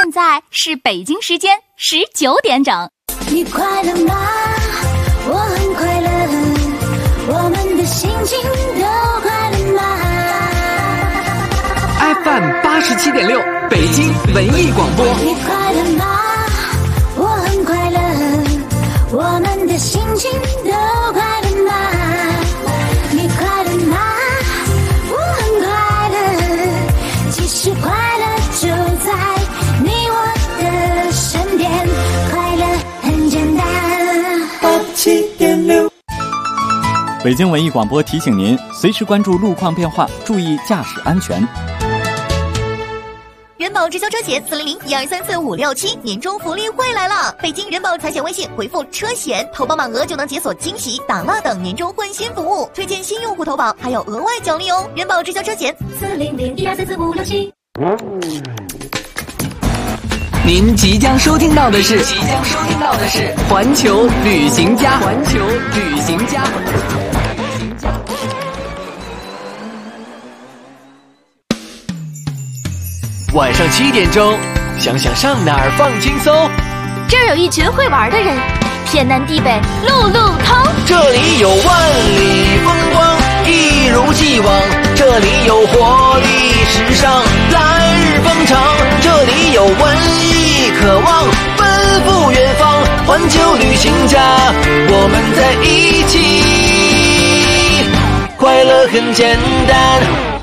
现在是北京时间19点整。 你快乐吗？我很快乐，我们的心情都快乐吗？ FM 87.6北京文艺广播。 你快乐吗？我很快乐，我们的心情都快乐吗？你快乐吗？我很快乐，其实快乐就在你我的身边，快乐很简单。87.6 北京文艺广播提醒您，随时关注路况变化，注意驾驶安全。 人保直销车险400-1234567年终福利会来了！北京人保财险微信回复车险，投保满额就能解锁惊喜、打蜡等年终换新服务，推荐新用户投保还有额外奖励哦！人保直销车险400-1234567。 您即将收听到的是环球旅行家。晚上7点钟，想想上哪儿放轻松。 这儿有一群会玩的人，天南地北路路通。 这里有万里风光，一如既往。这里有活力时尚，来日方长。这里有文艺渴望，奔赴远方。环球旅行家，我们在一起，快乐很简单。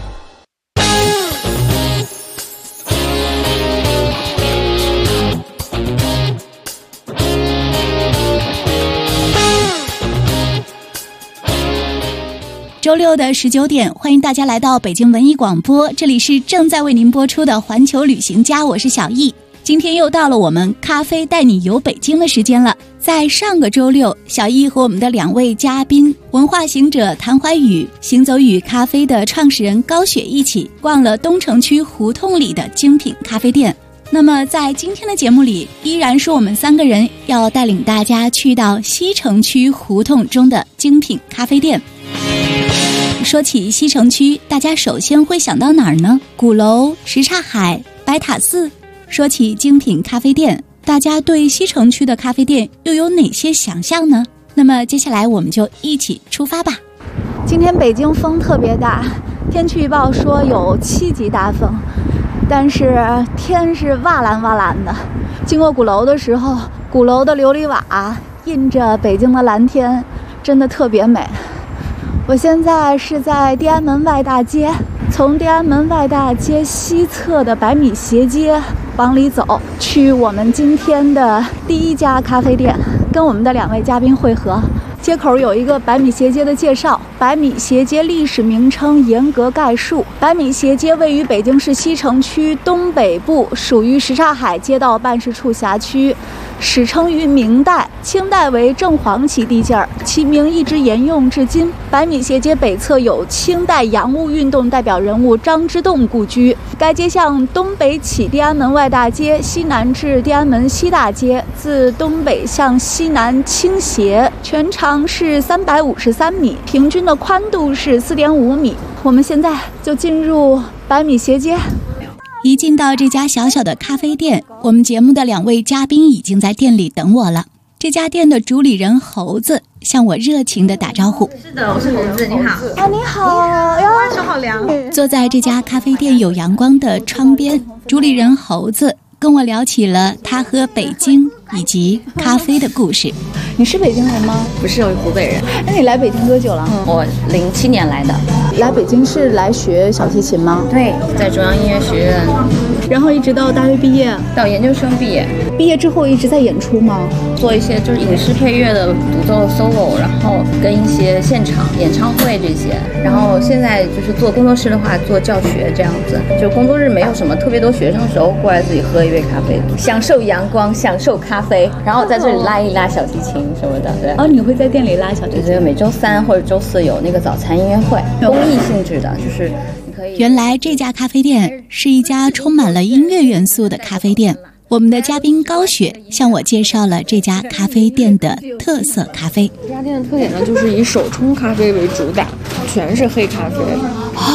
周六的19点，欢迎大家来到北京文艺广播，这里是正在为您播出的环球旅行家，我是小易。今天又到了我们咖啡带你游北京的时间了。在上个周六，小易和我们的2位嘉宾，文化行者谭怀宇、行走语咖啡的创始人高雪一起逛了东城区胡同里的精品咖啡店。那么在今天的节目里，依然是我们3个人要带领大家去到西城区胡同中的精品咖啡店。说起西城区，大家首先会想到哪儿呢？鼓楼、什刹海、白塔寺。说起精品咖啡店，大家对西城区的咖啡店又有哪些想象呢？那么接下来我们就一起出发吧。今天北京风特别大，天气预报说有7级大风，但是天是瓦蓝瓦蓝的。经过鼓楼的时候，鼓楼的琉璃瓦映着北京的蓝天，真的特别美。我现在是在天安门外大街，从天安门外大街西侧的百米斜街往里走，去我们今天的第1家咖啡店，跟我们的2位嘉宾会合。街口有一个百米斜街的介绍，百米斜街历史名称严格概述。百米斜街位于北京市西城区东北部，属于什刹海街道办事处辖区，始称于明代，清代为正黄旗地界儿，其名一直沿用至今。百米斜街北侧有清代洋务运动代表人物张之洞故居。该街向东北起天安门外大街，西南至天安门西大街，自东北向西南倾斜，全长是353米，平均的宽度是4.5米。我们现在就进入百米斜街。一进到这家小小的咖啡店，我们节目的2位嘉宾已经在店里等我了。这家店的主理人猴子向我热情地打招呼。 是的，我是猴子，你好。 你好呀， 手好凉。 坐在这家咖啡店有阳光的窗边，主理人猴子跟我聊起了他和北京以及咖啡的故事。你是北京人吗？ 不是，我是湖北人。 那你来北京多久了？ 我07年来的。 来北京是来学小提琴吗？ 对，在中央音乐学院， 然后一直到大学毕业， 到研究生毕业。 毕业之后一直在演出吗？ 做一些就是影视配乐的独奏 solo， 然后跟一些现场演唱会这些。然后现在就是做工作室的话，做教学这样子。就工作日没有什么特别多学生的时候，过来自己喝一杯咖啡，享受阳光，享受咖啡，然后在这里拉一拉小提琴什么的。对。 哦，你会在店里拉小提琴？ 对，每周3或者周4有那个早餐音乐会，公益性质的，就是你可以。 原来这家咖啡店是一家充满了音乐元素的咖啡店。我们的嘉宾高雪向我介绍了这家咖啡店的特色咖啡。 这家店的特点呢，就是以手冲咖啡为主打，全是黑咖啡。 哦，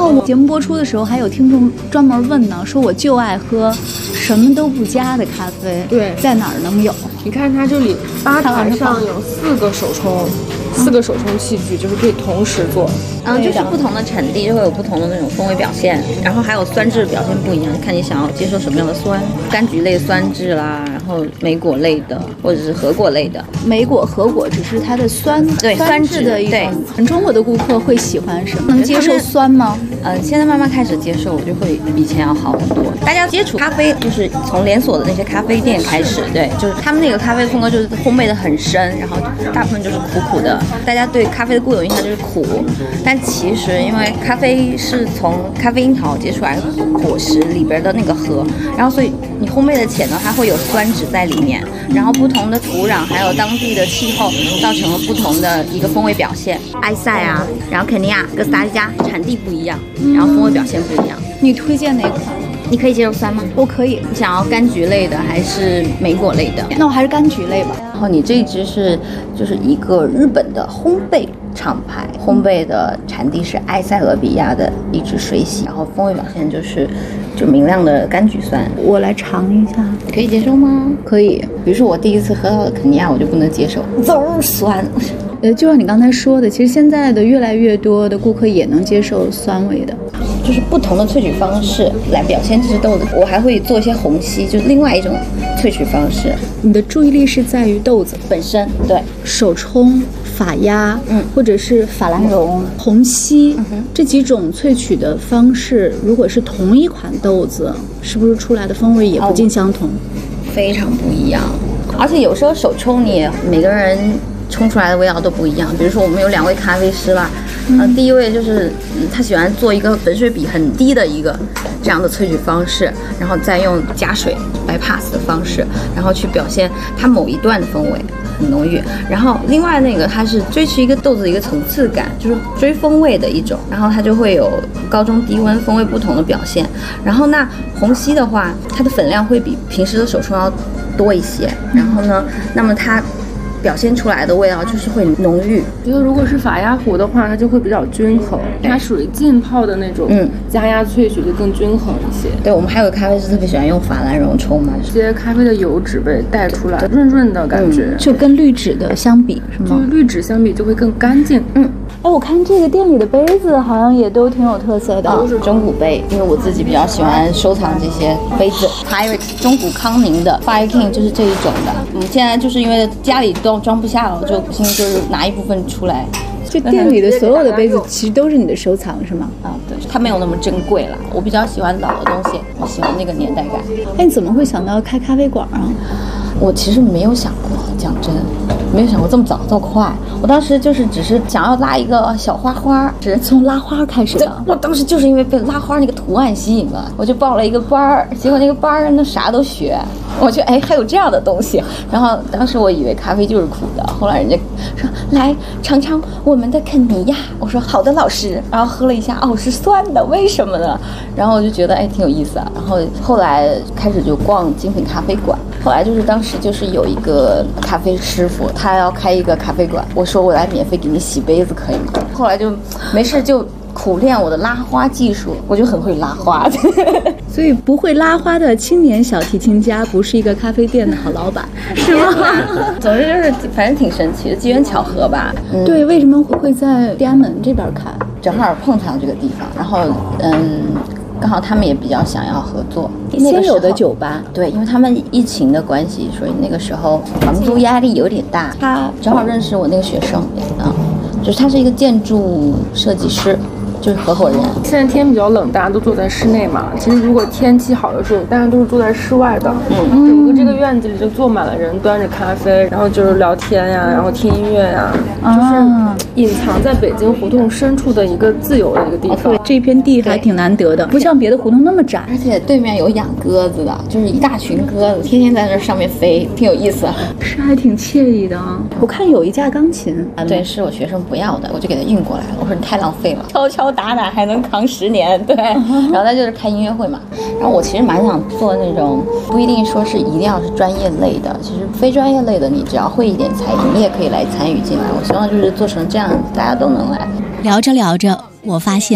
我节目播出的时候，还有听众专门问呢，说我就爱喝什么都不加的咖啡， 对， 在哪儿能有？ 你看它这里吧台上有4个手冲，4个手冲器具，就是可以同时做。 就是不同的产地就会有不同的那种风味表现，然后还有酸质表现不一样，看你想要接受什么样的酸，柑橘类酸质啦，然后莓果类的或者是核果类的。 莓果、核果只是它的酸， 对酸质的一种。中国的顾客会喜欢什么？能接受酸吗？ 现在慢慢开始接受，我就会比以前要好很多。大家接触咖啡就是从连锁的那些咖啡店开始，对，就是他们那个咖啡风格就是烘焙的很深，然后大部分就是苦苦的。大家对咖啡的固有印象就是苦，但其实因为咖啡是从咖啡樱桃结出来的果实里边的那个核，然后所以你烘焙的前呢，它会有酸质在里面，然后不同的土壤还有当地的气候造成了不同的一个风味表现。埃塞啊，然后肯尼亚、哥斯达黎加产地不一样，然后风味表现不一样。 你推荐哪款？ 你可以接受酸吗？ 我可以。 你想要柑橘类的还是莓果类的？ 那我还是柑橘类吧。 然后你这一支就是一个日本的烘焙厂牌，烘焙的产地是埃塞俄比亚的一支水洗，然后风味表现就明亮的柑橘酸。 我来尝一下， 可以接受吗？ 可以。 比如说我第一次喝到的肯尼亚，我就不能接受，馊酸。 就像你刚才说的，其实现在的越来越多的顾客也能接受酸味的， 就是不同的萃取方式来表现这支豆子。我还会做一些虹吸，就是另外一种萃取方式。 你的注意力是在于豆子本身，对， 手冲、法压，或者是法兰绒、虹吸，这几种萃取的方式，如果是同一款豆子，是不是出来的风味也不尽相同？ 非常不一样。而且有时候手冲你每个人冲出来的味道都不一样。比如说我们有2位咖啡师吧，第一位就是他喜欢做一个粉水比很低的一个这样的萃取方式，然后再用加水 bypass 的方式，然后去表现它某一段的风味很浓郁。然后另外那个它是追求一个豆子的一个层次感，就是追风味的一种，然后它就会有高中低温风味不同的表现。然后那虹吸的话，它的粉量会比平时的手冲要多一些，然后呢，那么它表现出来的味道就是会浓郁。 觉得如果是法压壶的话，它就会比较均衡，它属于浸泡的那种，加压萃取就更均衡一些。 对，我们还有咖啡师特别喜欢用法兰绒冲嘛， 这些咖啡的油脂被带出来，润润的感觉， 就跟滤纸的相比是吗？ 就是滤纸相比就会更干净。 我看这个店里的杯子好像也都挺有特色的， 都是中古杯，因为我自己比较喜欢收藏这些杯子。Pyrex 中古康宁的 Fire King 就是这一种的。我们现在就是因为家里都装不下了，我就不行就是拿一部分出来。 这店里的所有的杯子其实都是你的收藏是吗？ 对，它没有那么珍贵啦。我比较喜欢老的东西，我喜欢那个年代感。 你怎么会想到开咖啡馆啊？ 我其实没有想过，讲真，没有想过这么早这么快。我当时就是只是想要拉一个小花花，只是从拉花开始的。 我当时就是因为被拉花那个图案吸引了，我就报了一个班儿，结果那个班儿那啥都学，我觉得还有这样的东西。然后当时我以为咖啡就是苦的，后来人家说来尝尝我们的肯尼亚，我说好的老师，然后喝了一下，是酸的，为什么呢？然后我就觉得挺有意思啊。然后后来开始就逛精品咖啡馆，后来就是当时就是有一个咖啡师傅，他要开一个咖啡馆，我说我来免费给你洗杯子可以吗？后来就没事就苦练我的拉花技术，我就很会拉花。 所以不会拉花的青年小提琴家不是一个咖啡店的好老板，是吗？ 总之就是反正挺神奇的，机缘巧合吧。 对，为什么会在天安门这边开？ 正好碰上这个地方，然后刚好他们也比较想要合作。 先有的酒吧， 对，因为他们疫情的关系，所以那个时候房租压力有点大。他正好认识我那个学生，就是他是一个建筑设计师。就是合伙人。 现在天比较冷，大家都坐在室内嘛。其实如果天气好的时候，大家都是坐在室外的。整个这个院子里就坐满了人，端着咖啡，然后就是聊天呀，然后听音乐呀，就是隐藏在北京胡同深处的一个自由的一个地方。 这片地还挺难得的，不像别的胡同那么窄， 而且对面有养鸽子的，就是一大群鸽子，天天在那上面飞，挺有意思。 是还挺惬意的啊。我看有一架钢琴， 对，是我学生不要的，我就给他运过来了。我说你太浪费了，敲敲打打还能扛10年，对。然后他就是开音乐会嘛。然后我其实蛮想做那种，不一定说是一定要是专业类的，其实非专业类的，你只要会一点才艺，你也可以来参与进来。我希望就是做成这样，大家都能来。 聊着聊着，我发现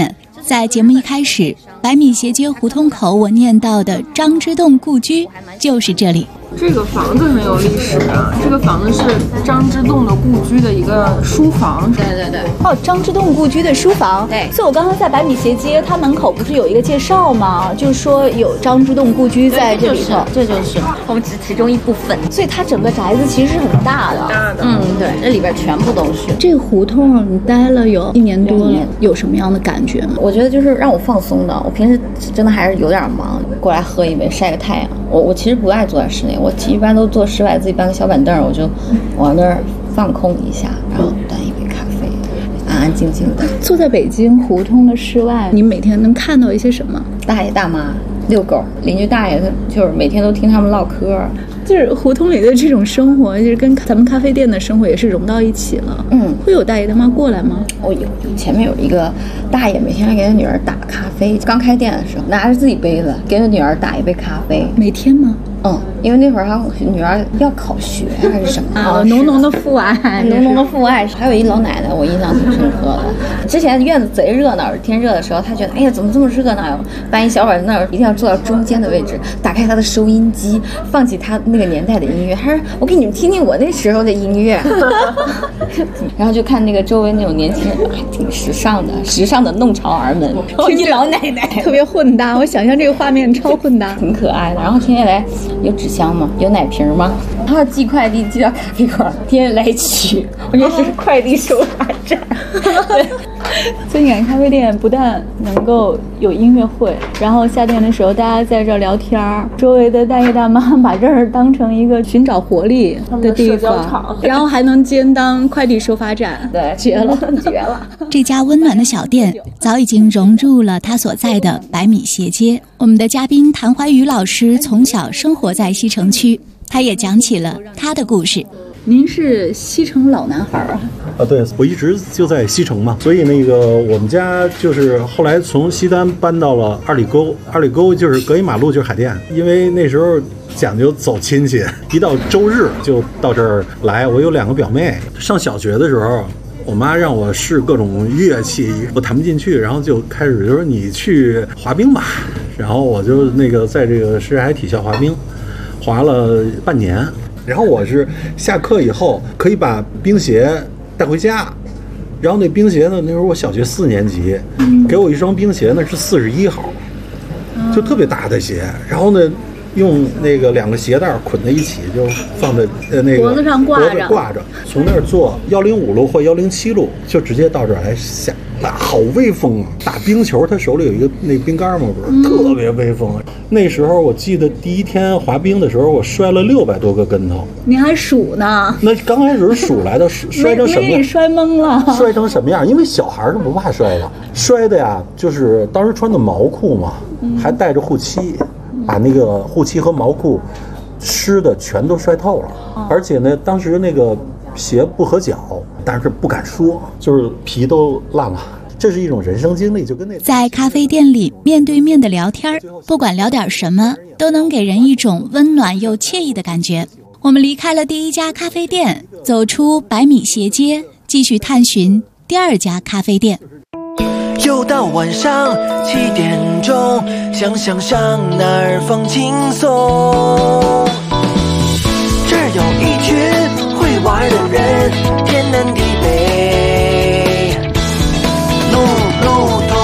在节目一开始，百米斜街胡同口我念到的张之洞故居就是这里。 这个房子很有历史啊，这个房子是张之洞的故居的一个书房。 对对对。 哦，张之洞故居的书房。 对。 所以我刚刚在百米斜街，它门口不是有一个介绍吗？就是说有张之洞故居在这里头。 这就是我们只其中一部分。 所以它整个宅子其实是很大的。 大的。 对，这里边全部都是。 这个胡同你待了有1年多了，有什么样的感觉吗？ 我觉得就是让我放松的。我平时真的还是有点忙，过来喝一杯晒个太阳。我其实不爱坐在室内，我一般都坐室外，自己搬个小板凳，我就往那儿放空一下，然后端一杯咖啡，安安静静的。 坐在北京胡同的室外，你每天能看到一些什么？ 大爷大妈遛狗，邻居大爷他就是每天都听他们唠嗑。 就是胡同里的这种生活，就是跟咱们咖啡店的生活也是融到一起了。会有大爷大妈过来吗？ 有，前面有一一个大爷每天给他女儿打咖啡，刚开店的时候拿着自己杯子给他女儿打一杯咖啡。 每天吗？ 因为那会儿他女儿要考学还是什么啊，浓浓的父爱， 浓浓的父爱。还有一老奶奶，我印象挺深刻的。之前院子贼热闹，天热的时候，她觉得哎呀怎么这么热闹呀？搬一小板凳，一定要坐到中间的位置，打开她的收音机，放起她那个年代的音乐。她说我给你们听听我那时候的音乐。然后就看那个周围那种年轻人，还挺时尚的弄潮儿们。一老奶奶特别混搭，我想象这个画面超混搭， 挺可爱的。然后天天来有纸箱吗？有奶瓶吗？然后寄快递寄到咖啡馆，天天来取。我觉得是快递收发站。 所以你看咖啡店不但能够有音乐会，然后下店的时候大家在这儿聊天儿，周围的大爷大妈把这儿当成一个寻找活力的地方，然后还能兼当快递收发站。 对，绝了绝了。 这家温暖的小店早已经融入了它所在的百米斜街。我们的嘉宾谭怀宇老师从小生活在西城区，他也讲起了他的故事。您是西城老男孩啊？ 对，我一直就在西城嘛，所以我们家就是后来从西单搬到了二里沟，二里沟就是隔一马路就是海淀，因为那时候讲究走亲戚，一到周日就到这儿来。我有2个表妹，上小学的时候，我妈让我试各种乐器，我弹不进去，然后就开始就说你去滑冰吧，然后我就在这个什刹海体校滑冰，滑了半年。然后我是下课以后可以把冰鞋带回家，然后那冰鞋呢，那时候我小学4年级，给我一双冰鞋呢是41号，就特别大的鞋，然后呢用那个2个鞋带捆在一起，就放在那个脖子上挂着，从那儿坐105路或107路，就直接到这儿来下。好威风啊！打冰球，他手里有一个那冰杆嘛，不是特别威风。那时候我记得第一天滑冰的时候，我摔了600多个跟头。 你还数呢？ 那刚开始数来的，摔成什么样？ 你摔懵了。 摔成什么样？因为小孩是不怕摔的，摔的呀，就是当时穿的毛裤嘛，还带着护膝，把那个护膝和毛裤湿的全都摔透了。而且呢，当时那个鞋不合脚，但是不敢说，就是皮都烂了。这是一种人生经历，就跟在咖啡店里面对面的聊天，不管聊点什么，都能给人一种温暖又惬意的感觉。我们离开了第1家咖啡店，走出百米斜街，继续探寻第2家咖啡店。 又到晚上7点钟，想上哪儿放轻松。这儿有一群会玩的人，天南地北路路通。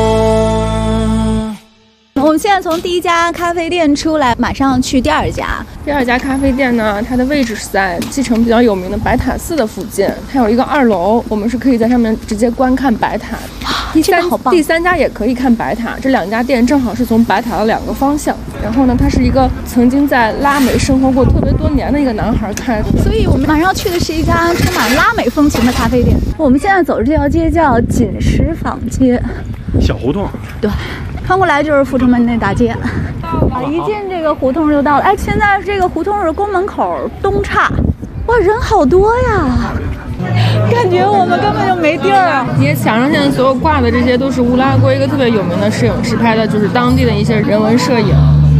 我们现在从第1家咖啡店出来，马上去第2家。 第2家咖啡店呢，它的位置是在西城比较有名的白塔寺的附近，它有一个2楼，我们是可以在上面直接观看白塔。 这个好棒！ 第3家也可以看白塔，这2家店正好是从白塔的2个方向。然后呢，他是一个曾经在拉美生活过特别多年的一个男孩开的， 所以我们马上要去的是一家充满拉美风情的咖啡店。我们现在走的这条街叫锦石坊街， 小胡同。 对，穿过来就是阜成门那大街。一进这个胡同就到了。哎，现在这个胡同是宫门口东岔，哇，人好多呀！感觉我们根本就没地儿。 你看墙上现在所有挂的这些都是乌拉圭一个特别有名的摄影师拍的，就是当地的一些人文摄影。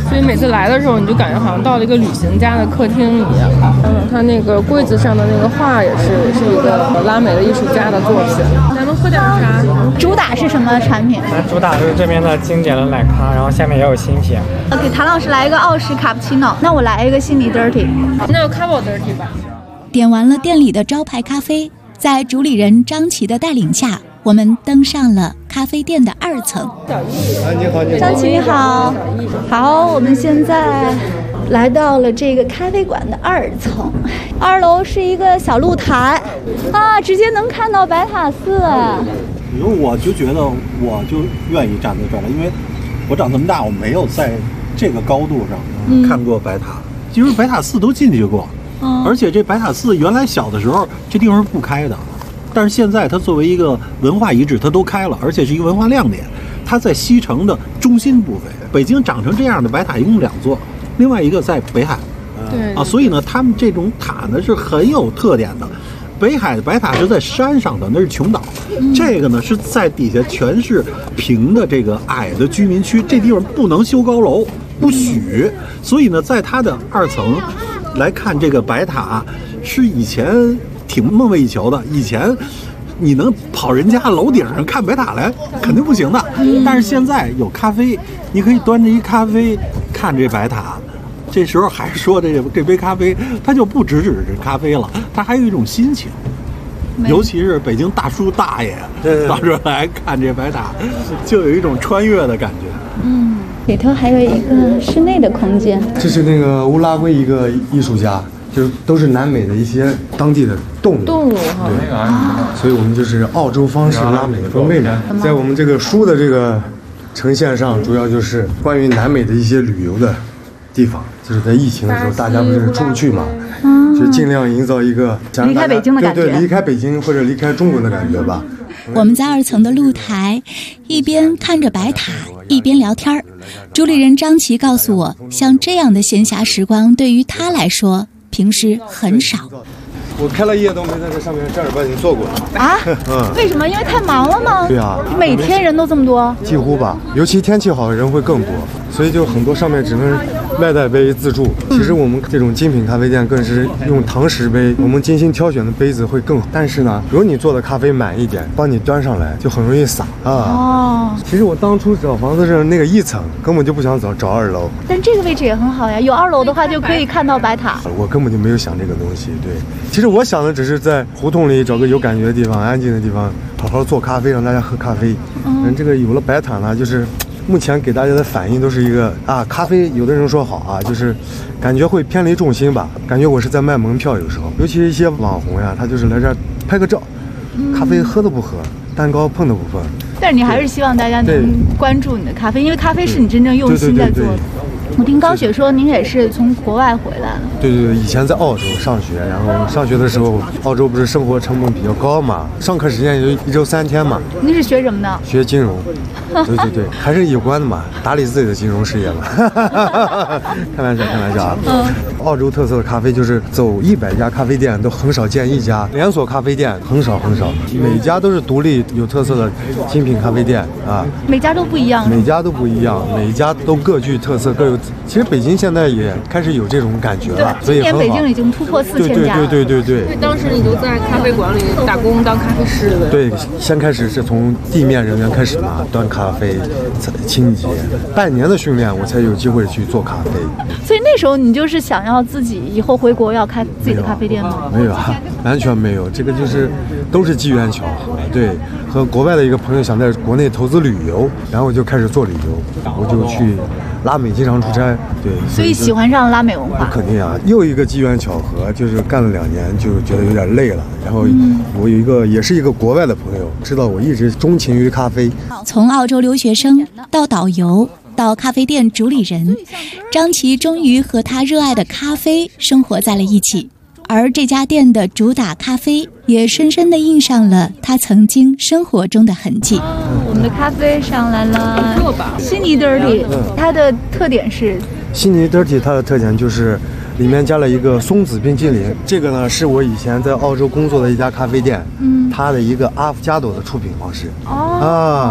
所以每次来的时候，你就感觉好像到了一个旅行家的客厅一样。它那个柜子上的那个画也是一个拉美的艺术家的作品。咱们喝点啥？ 主打是什么产品？ 主打是这边的经典的奶咖，然后下面也有新品。 给谭老师来一个澳式卡布奇诺，那我来一个悉尼 dirty。 那就 Cabo dirty 吧。 点完了店里的招牌咖啡，在主理人张琪的带领下，我们登上了咖啡店的2层。 你好， 张琪你好。好，我们现在来到了这个咖啡馆的2层，2楼是一个小露台啊，直接能看到白塔寺。 因为我就觉得我就愿意站在这儿了，因为我长这么大，我没有在这个高度上看过白塔。其实白塔寺都进去过，而且这白塔寺原来小的时候这地方是不开的，但是现在它作为一个文化遗址，它都开了，而且是一个文化亮点。它在西城的中心部分，北京长成这样的白塔一共2座，另外一个在北海。 对啊，所以呢，他们这种塔呢是很有特点的。北海的白塔是在山上的，那是琼岛。这个呢是在底下全是平的这个矮的居民区，这地方不能修高楼，不许。所以呢，在它的2层来看这个白塔，是以前挺梦寐以求的。以前你能跑人家楼顶上看白塔来，肯定不行的。但是现在有咖啡，你可以端着一咖啡看这白塔。这时候还说这杯咖啡，它就不只是咖啡了，它还有一种心情。尤其是北京大叔大爷到这来看这白塔，就有一种穿越的感觉。 里头还有一个室内的空间。 这是那个乌拉圭一个艺术家，就是都是南美的一些当地的动物哈。对，所以我们就是澳洲方式拉美的风味呢。在我们这个书的这个呈现上，主要就是关于南美的一些旅游的地方。就是在疫情的时候，大家不是出不去嘛，就尽量营造一个离开北京的感觉， 对，离开北京或者离开中国的感觉吧。 我们在2层的露台，一边看着白塔，一边聊天。主理人张琪告诉我，像这样的闲暇时光，对于他来说，平时很少。 我开了业都没在这上面正儿八经做过啊？为什么？因为太忙了吗？ 对啊， 每天人都这么多？ 几乎吧，尤其天气好，人会更多，所以就很多上面只能外带杯自助。其实我们这种精品咖啡店更是用堂食杯，我们精心挑选的杯子会更好。但是呢，如果你做的咖啡满一点，帮你端上来就很容易洒啊。其实我当初找房子是那个1层，根本就不想找2楼。 但这个位置也很好呀，有2楼的话就可以看到白塔。 我根本就没有想这个东西，对。其实我想的只是在胡同里找个有感觉的地方、安静的地方，好好做咖啡，让大家喝咖啡。这个有了白塔呢，就是目前给大家的反应都是一个咖啡，有的人说好啊，就是感觉会偏离重心吧，感觉我是在卖门票，有时候，尤其是一些网红呀，他就是来这儿拍个照，咖啡喝都不喝，蛋糕碰都不碰。 但是你还是希望大家能关注你的咖啡，因为咖啡是你真正用心在做的。我听高雪说您也是从国外回来的。 对，以前在澳洲上学，然后上学的时候，澳洲不是生活成本比较高嘛，上课时间也就1周3天嘛。 您是学什么的？ 学金融。对，还是有关的嘛，打理自己的金融事业嘛。开玩笑啊。澳洲特色的咖啡就是走100家咖啡店都很少见一家连锁咖啡店，很少，每家都是独立有特色的精品咖啡店啊。 每家都不一样。 每家都各具特色，各有。其实北京现在也开始有这种感觉了，所以今年北京已经突破4000家。 对。 当时你都在咖啡馆里打工当咖啡师。 对，先开始是从地面人员开始嘛，端咖啡、清洁，半年的训练我才有机会去做咖啡。 所以那时候你就是想要自己以后回国要开自己的咖啡店吗？ 没有，完全没有，这个就是都是机缘巧合。对，和国外的一个朋友想在国内投资旅游，然后我就开始做旅游，我就去拉美经常出差。对， 所以喜欢上拉美文化。 肯定啊，又一个机缘巧合，就是干了2年就觉得有点累了，然后我有也是一个国外的朋友，知道我一直钟情于咖啡。 从澳洲留学生到导游到咖啡店主理人，张琪终于和他热爱的咖啡生活在了一起，而这家店的主打咖啡也深深地印上了他曾经生活中的痕迹。我们的咖啡上来了，悉尼 dirty， 它的特点是悉尼 dirty， 它的特点就是里面加了一个松子冰淇淋。这个呢是我以前在澳洲工作的一家咖啡店，它的一个阿芙加朵的出品方式。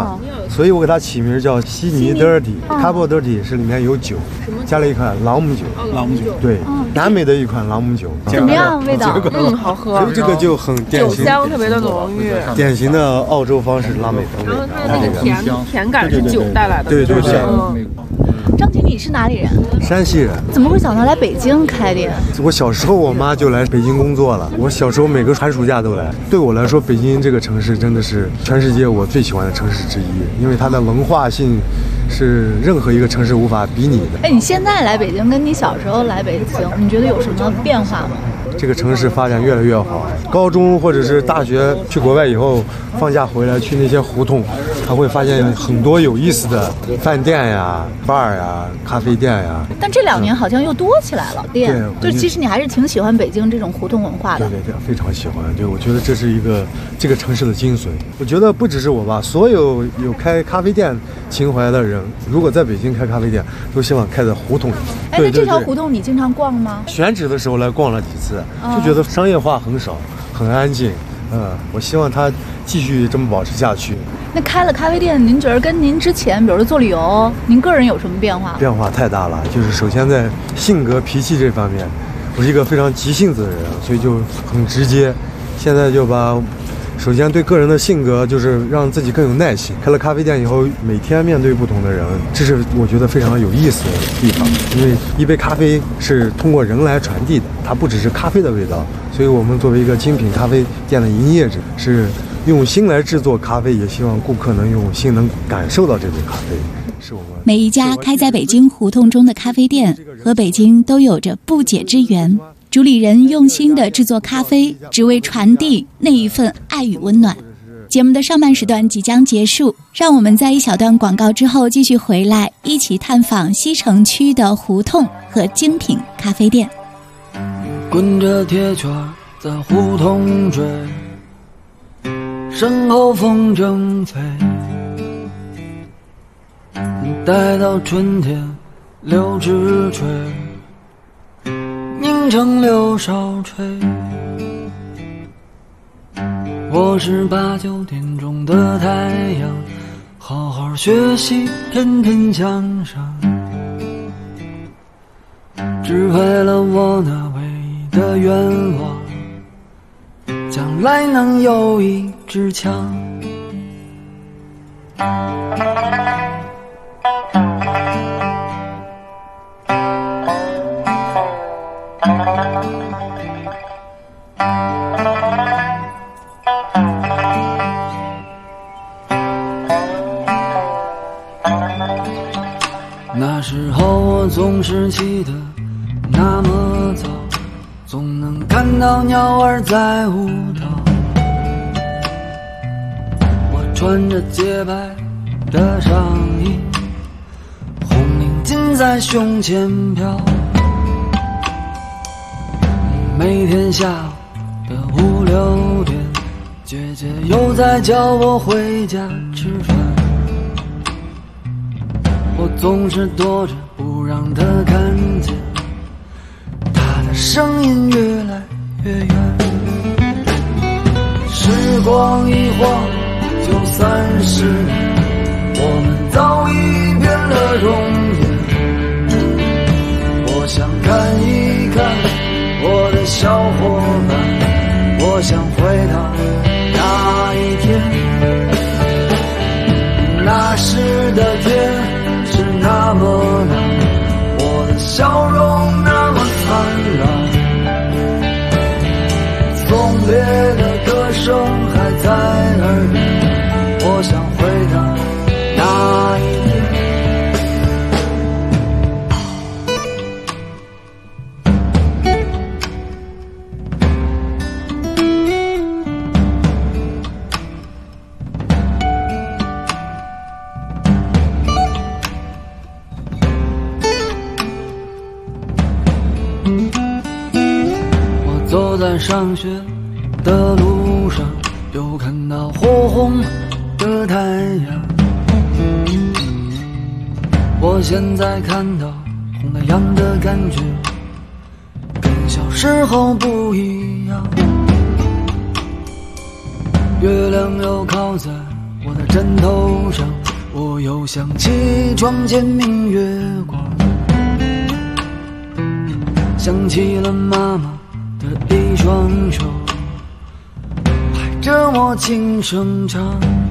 所以我给它起名叫悉尼 Dirty。Cabo Dirty 是里面有酒，加了一款朗姆酒。 朗姆酒， 对，南美的一款朗姆酒。 怎么样味道？ 好喝。 这个就很典型， 酒香特别的浓郁， 典型的澳洲方式拉美风味。 然后它的那个甜感是酒带来的。 对对对。 张婷，你是哪里人？ 山西人。 怎么会想到来北京开店？ 我小时候我妈就来北京工作了，我小时候每个寒暑假都来。对我来说，北京这个城市真的是全世界我最喜欢的城市之一，因为它的文化性是任何一个城市无法比拟的。 哎，你现在来北京跟你小时候来北京，你觉得有什么变化吗？ 这个城市发展越来越好，高中或者是大学去国外以后，放假回来去那些胡同，他会发现很多有意思的饭店呀、bar 呀、咖啡店呀。 但这2年好像又多起来了店，就其实你还是挺喜欢北京这种胡同文化的。 对对对，非常喜欢。对，我觉得这是一个这个城市的精髓。我觉得不只是我吧，所有有开咖啡店情怀的人，如果在北京开咖啡店，都希望开在胡同里。 哎，那这条胡同你经常逛吗？ 选址的时候来逛了几次，就觉得商业化很少，很安静。我希望它继续这么保持下去。 那开了咖啡店，您觉得跟您之前，比如说做旅游，您个人有什么变化？ 变化太大了，就是首先在性格脾气这方面，我是一个非常急性子的人，所以就很直接。现在就把首先对个人的性格就是让自己更有耐心。开了咖啡店以后，每天面对不同的人，这是我觉得非常有意思的地方。因为一杯咖啡是通过人来传递的，它不只是咖啡的味道。所以我们作为一个精品咖啡店的营业者，是用心来制作咖啡，也希望顾客能用心能感受到这杯咖啡。是我们每一家开在北京胡同中的咖啡店和北京都有着不解之缘。主理人用心地制作咖啡，只为传递那一份爱与温暖。节目的上半时段即将结束，让我们在一小段广告之后继续回来，一起探访西城区的胡同和精品咖啡店。 滚着铁圈在胡同追，身后风筝飞，待到春天柳枝垂，凝成柳梢吹。我是8、9点钟的太阳，好好学习，天天向上，只为了我那唯一的愿望，将来能有一支枪。那时候我总是起得那么早，总能看到鸟儿在舞蹈。我穿着洁白的上衣，红领巾在胸前飘。每天下午的5、6点，姐姐又在叫我回家吃饭。我总是躲着不让她看见，她的声音越来越远。时光一晃就30年，我们早已变了容颜。我想看一看我的小伙伴，我想回到那一天，那时的天是那么蓝，我的笑容那么灿烂，纵烈的歌声还在耳边，我想回到那一天。走在上学的路上，又看到火红的太阳。我现在看到红太阳的感觉跟小时候不一样。月亮又靠在我的枕头上， 我又想起窗前明月光，想起了妈妈的一双手，拍着我轻声唱。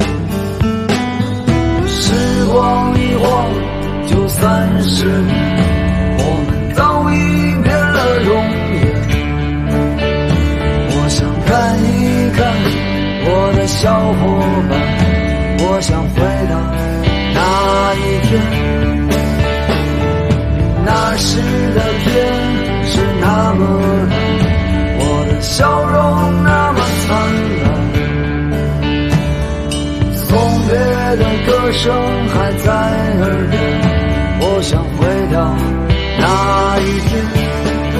时光一晃就30年，我们早已变了容颜。我想看一看我的小伙伴，我想回到那一天。那时的天是那么蓝，我的笑容那么灿烂，送别的歌声还在耳边，我想回到那一天。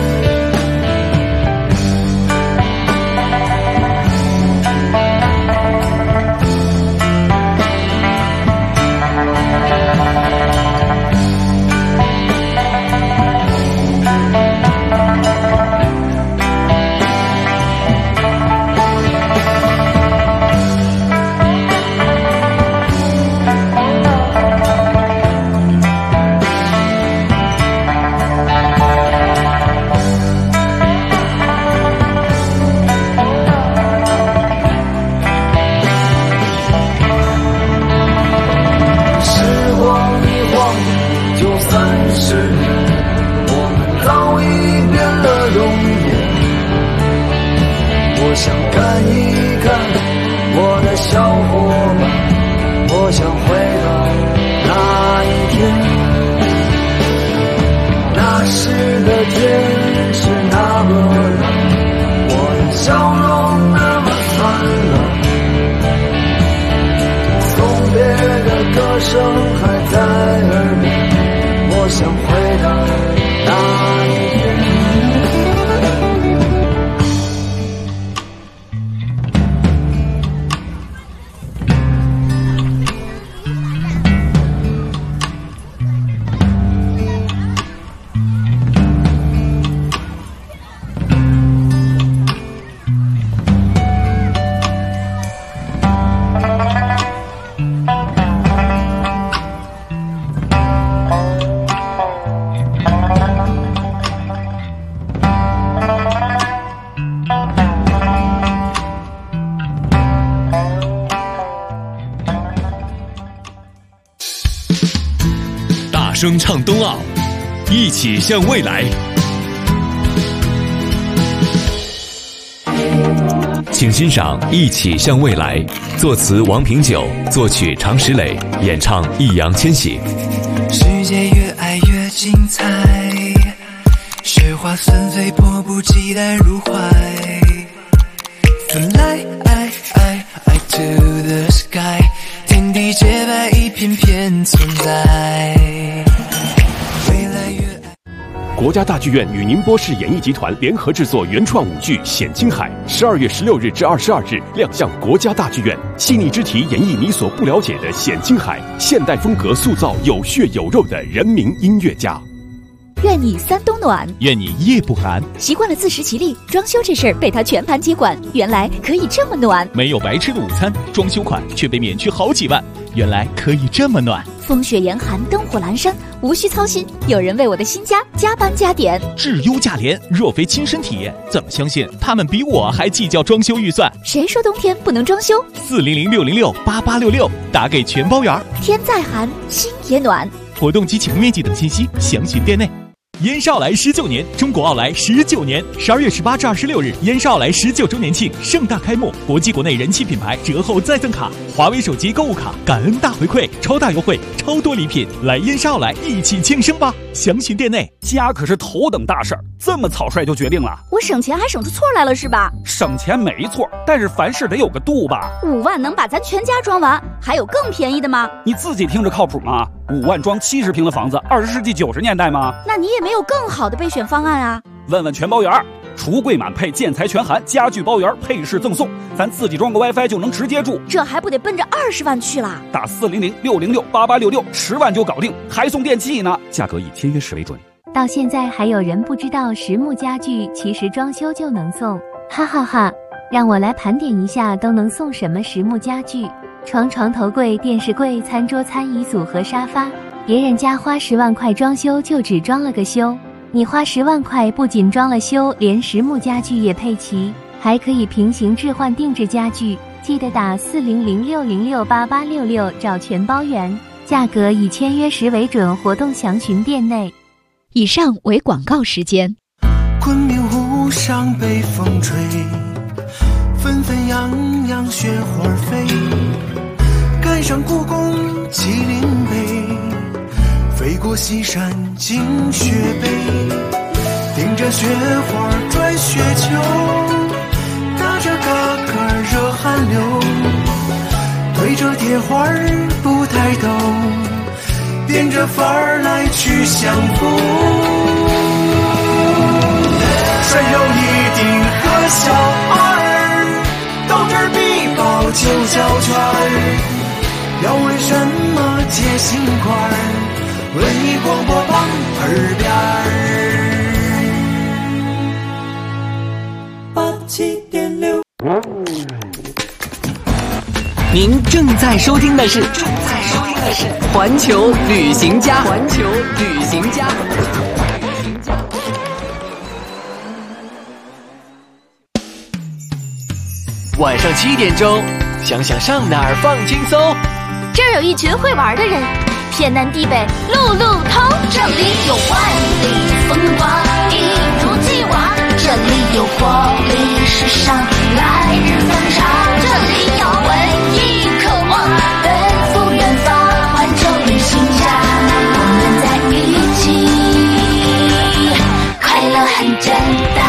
想看一看我的小伙伴，我想回到那一天。那时的天是那么蓝，我的笑容那么灿烂，送别的歌声还在耳边，我想回到那一天。 声唱冬奥，一起向未来。请欣赏《一起向未来》，作词王平久，作曲常石磊，演唱易烊千玺。 世界越爱越精彩，雪花纷飞，迫不及待入怀。Fly to the sky， 天地洁白，一片片存在。 国家大剧院与宁波市演艺集团联合制作原创舞剧《显青海》，12月16日至22日亮相国家大剧院，细腻之题演绎你所不了解的显青海，现代风格塑造有血有肉的人民音乐家。 愿你三冬暖， 愿你夜不寒。 习惯了自食其力，装修这事儿被他全盘接管，原来可以这么暖。 没有白吃的午餐，装修款却被免去好几万，原来可以这么暖。 风雪严寒，灯火阑珊，无需操心，有人为我的新家加班加点。 质优价廉，若非亲身体验，怎么相信他们比我还计较装修预算？ 谁说冬天不能装修 ？400-606-8866，打给全包圆。 天再寒，心也暖。 活动及启用面积等信息详询店内。燕少来19年，中国奥莱19年，12月18至26日，燕少来19周年庆盛大开幕，国际国内人气品牌折后再赠卡，华为手机购物卡，感恩大回馈，超大优惠，超多礼品，来燕少来一起庆生吧！详询店内。 家可是头等大事儿，这么草率就决定了？ 我省钱还省出错来了是吧？ 省钱没错，但是凡事得有个度吧。 5万能把咱全家装完，还有更便宜的吗？ 你自己听着靠谱吗？5万装70平的房子，20世纪90年代吗？ 那你也没有更好的备选方案啊？ 问问全包圆，橱柜满配，建材全含，家具包圆，配饰赠送，咱自己装个 WiFi 就能直接住， 这还不得奔着20万去啦？ 打400-606-8866，10万就搞定，还送电器呢，价格以签约时为准。 到现在还有人不知道实木家具其实装修就能送，哈哈哈！让我来盘点一下都能送什么实木家具。 床头柜、电视柜、餐桌、餐椅组合、沙发。别人家花10万块装修就只装了个修，你花10万块不仅装了修，连实木家具也配齐，还可以平行置换定制家具。记得打4006068866找全包圆，价格以签约时为准，活动详询店内。 以上为广告时间。 昆明湖上北风吹，纷纷扬扬雪花飞，赶上故宫麒麟碑，飞过西山进雪北，顶着雪花转雪球，打着嘎嘎热汗流，对着铁花不抬头，变着法儿来去相逢。山有一顶和小二，斗智必报9小圈，要为什么接心块？文艺广播榜耳边87.6。 您正在收听的是环球旅行家。 晚上7点钟，想想上哪儿放轻松。 这儿有一群会玩的人，天南地北路路通。这里有万里风光，一如既往。这里有活力时尚，来日方长。这里有文艺渴望，奔赴远方。环球旅行家，我们在一起，快乐很简单。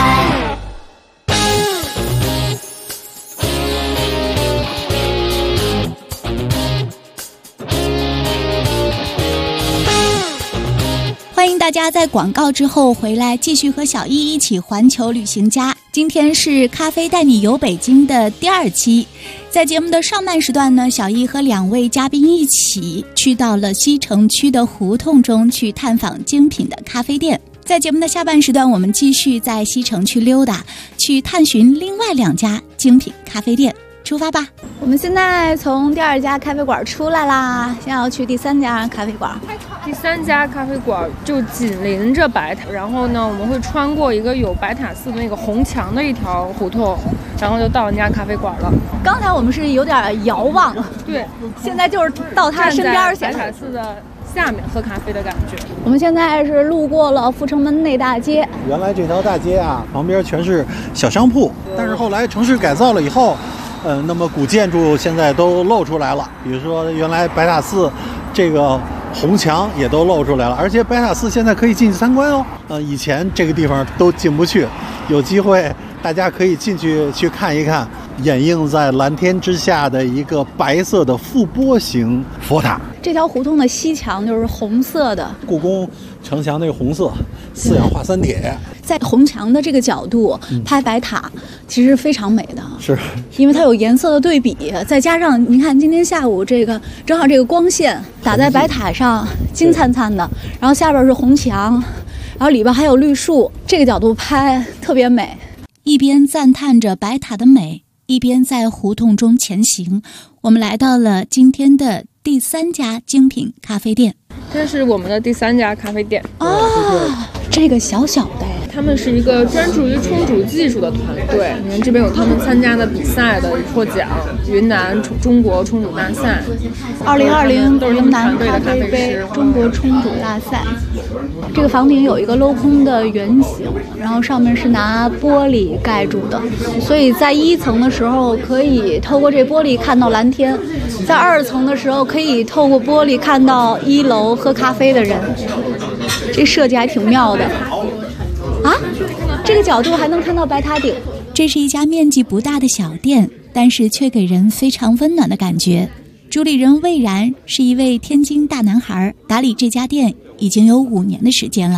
欢迎大家在广告之后回来，继续和小易一起环球旅行家。今天是咖啡带你游北京的第2期，在节目的上半时段呢，小易和2位嘉宾一起去到了西城区的胡同中去探访精品的咖啡店。在节目的下半时段，我们继续在西城区溜达，去探寻另外2家精品咖啡店。出发吧！ 我们现在从第2家咖啡馆出来啦，现在要去第3家咖啡馆。 第3家咖啡馆就紧邻着白塔，然后呢，我们会穿过一个有白塔寺的那个红墙的一条胡同，然后就到人家咖啡馆了。 刚才我们是有点遥望， 对， 现在就是到他身边， 白塔寺的下面喝咖啡的感觉。 我们现在是路过了阜成门内大街。 原来这条大街啊，旁边全是小商铺，但是后来城市改造了以后。那么古建筑现在都露出来了，比如说原来白塔寺这个红墙也都露出来了，而且白塔寺现在可以进去参观哦。以前这个地方都进不去，有机会大家可以进去看一看，掩映在蓝天之下的一个白色的覆钵形佛塔。 这条胡同的西墙就是红色的， 故宫城墙那个红色4氧化3铁， 在红墙的这个角度拍白塔，其实非常美的。 是， 因为它有颜色的对比，再加上你看今天下午这个正好这个光线打在白塔上，金灿灿的，然后下边是红墙，然后里边还有绿树，这个角度拍特别美。 一边赞叹着白塔的美，一边在胡同中前行，我们来到了今天的第3家精品咖啡店。 这是我们的第3家咖啡店这个小小的， 他们是一个专注于冲煮技术的团队。你看这边有他们参加的比赛的获奖，云南中国冲煮大赛 ，2020云南咖啡杯中国冲煮大赛。这个房顶有一个镂空的圆形，然后上面是拿玻璃盖住的，所以在1层的时候可以透过这玻璃看到蓝天，在2层的时候可以透过玻璃看到1楼喝咖啡的人。这设计还挺妙的啊！这个角度还能看到白塔顶。 这是一家面积不大的小店，但是却给人非常温暖的感觉。主理人魏然是一位天津大男孩，打理这家店已经有5年的时间了。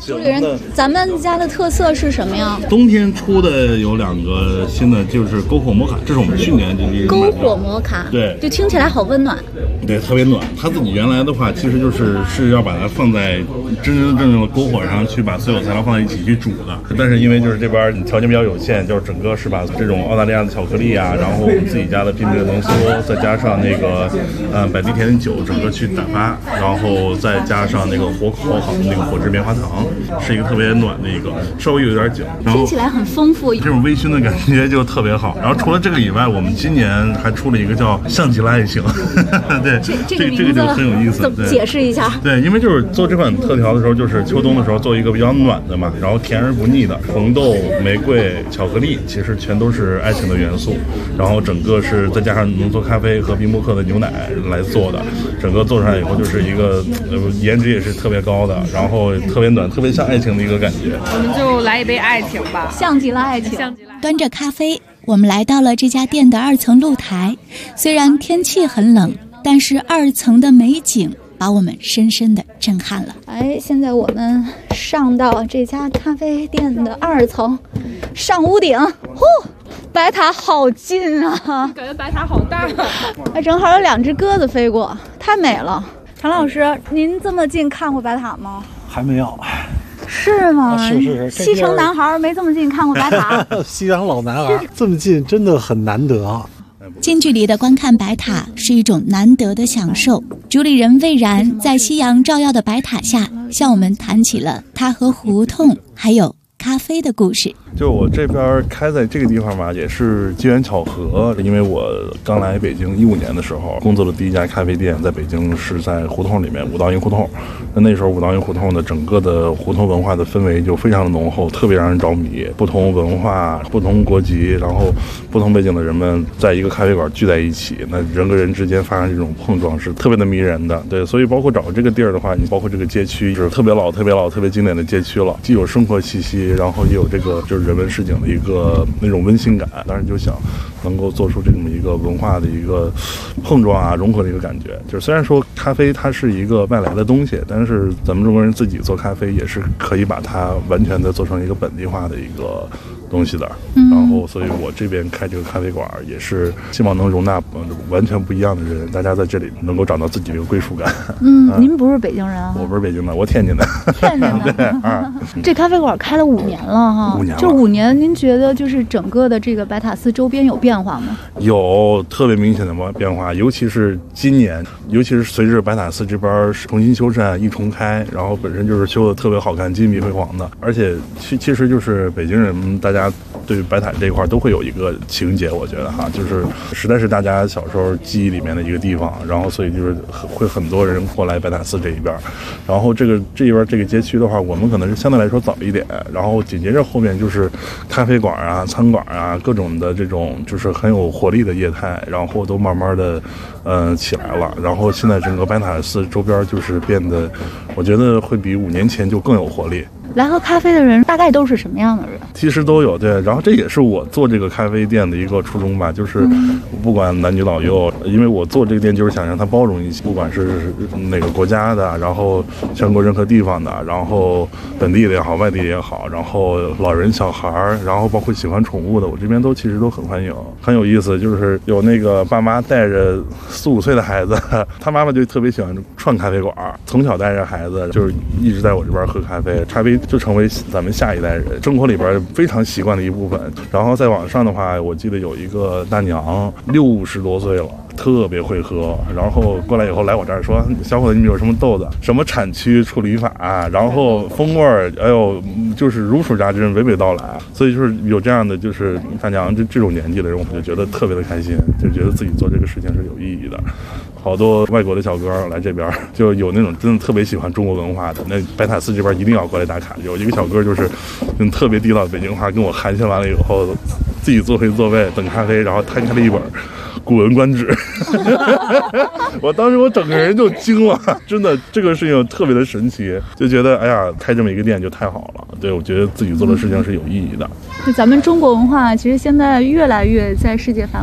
主理人，咱们家的特色是什么呀？ 冬天出的有2个新的，就是篝火摩卡，这是我们去年就篝火摩卡， 对， 就听起来好温暖。 对，特别暖。它自己原来的话，其实是要把它放在真正的篝火上去把所有材料放在一起去煮的。但是因为就是这边条件比较有限，就是整个是把这种澳大利亚的巧克力啊，然后我们自己家的冰淇淋浓缩，再加上那个百利甜酒，整个去打发，然后再加上那个火烤好的那个果汁棉花糖，是一个特别暖的一个，稍微有点酒，然后听起来很丰富， 这种微醺的感觉就特别好。然后除了这个以外，我们今年还出了一个叫像极了爱情，对，这个就很有意思。 对，解释一下。 对，因为就是做这款特调的时候，就是秋冬的时候做一个比较暖的嘛，然后甜而不腻的红豆、玫瑰、巧克力，其实全都是爱情的元素。然后整个是再加上浓缩咖啡和冰波克的牛奶来做的，整个做出来以后就是一个颜值也是特别高的，然后特别暖，特别像爱情的一个感觉。 我们就来一杯爱情吧， 像极了爱情。 端着咖啡，我们来到了这家店的2层露台。虽然天气很冷，但是2层的美景把我们深深的震撼了。 现在我们上到这家咖啡店的2层，上屋顶，白塔好近啊！ 感觉白塔好大， 正好有2只鸽子飞过，太美了。常老师，您这么近看过白塔吗？ 还没有。 是吗？ 是。 西城男孩没这么近看过白塔。 西城老男孩这么近真的很难得啊！ 近距离的观看白塔是一种难得的享受。主理人魏然在夕阳照耀的白塔下，向我们谈起了他和胡同还有咖啡的故事。 就我这边开在这个地方吧，也是机缘巧合，因为我刚来北京15年的时候，工作的第一家咖啡店在北京是在胡同里面，五道营胡同。那时候五道营胡同的整个的胡同文化的氛围就非常的浓厚，特别让人着迷。不同文化、不同国籍，然后不同背景的人们在一个咖啡馆聚在一起，那人跟人之间发生这种碰撞是特别的迷人的。对，所以包括找这个地儿的话，你包括这个街区是特别老、特别经典的街区了，既有生活气息，然后也有这个就是人文市井的一个那种温馨感。当然就想能够做出这么一个文化的一个碰撞啊、融合的一个感觉。就是虽然说咖啡它是一个外来的东西，但是咱们中国人自己做咖啡也是可以把它完全的做成一个本地化的一个东西的。然后所以我这边开这个咖啡馆也是希望能容纳完全不一样的人，大家在这里能够找到自己的一个归属感。 您不是北京人啊？ 我不是北京的，我天津的。 天津的。对，这咖啡馆开了5年了哈。 5年了。 这5年，您觉得就是整个的这个白塔寺周边有变化吗？ 有特别明显的变化，尤其是今年，尤其是随着白塔寺这边重新修缮一重开，然后本身就是修的特别好看、金碧辉煌的，而且其实就是北京人大家对白塔这一块都会有一个情节，我觉得哈，就是实在是大家小时候记忆里面的一个地方，然后所以就是会很多人过来白塔寺这一边，然后这一边这个街区的话，我们可能是相对来说早一点，然后紧接着后面就是咖啡馆啊、餐馆啊，各种的这种就是很有活力的业态，然后都慢慢的起来了，然后现在整个白塔寺周边就是变得，我觉得会比5年前就更有活力。 来喝咖啡的人大概都是什么样的人？ 其实都有，对。然后这也是我做这个咖啡店的一个初衷吧，就是不管男女老幼，因为我做这个店就是想让它包容一些，不管是哪个国家的，然后全国任何地方的，然后本地的也好，外地也好，然后老人小孩，然后包括喜欢宠物的，我这边其实都很欢迎。很有意思，就是有那个爸妈带着4、5岁的孩子，他妈妈就特别喜欢串咖啡馆，从小带着孩子就是一直在我这边喝咖啡，咖啡就成为咱们下一代人生活里边非常习惯的一部分。然后在网上的话，我记得有一个大娘60多岁了，特别会喝，然后过来以后来我这儿说，小伙子，你们有什么豆子，什么产区、处理法，然后风味，哎呦，就是如数家珍，娓娓道来。所以就是有这样的就是大娘这种年纪的人，我们就觉得特别的开心，就觉得自己做这个事情是有意义的。好多外国的小哥来这边，就有那种真的特别喜欢中国文化的，那白塔寺这边一定要过来打卡。有一个小哥就是用特别地道的北京话跟我寒暄完了以后，自己坐回座位等咖啡，然后摊开了一本《古文观止》我当时我整个人就惊了，真的这个事情特别的神奇，就觉得哎呀，开这么一个店就太好了。对，我觉得自己做的事情是有意义的。 咱们中国文化其实现在越来越在世界范围内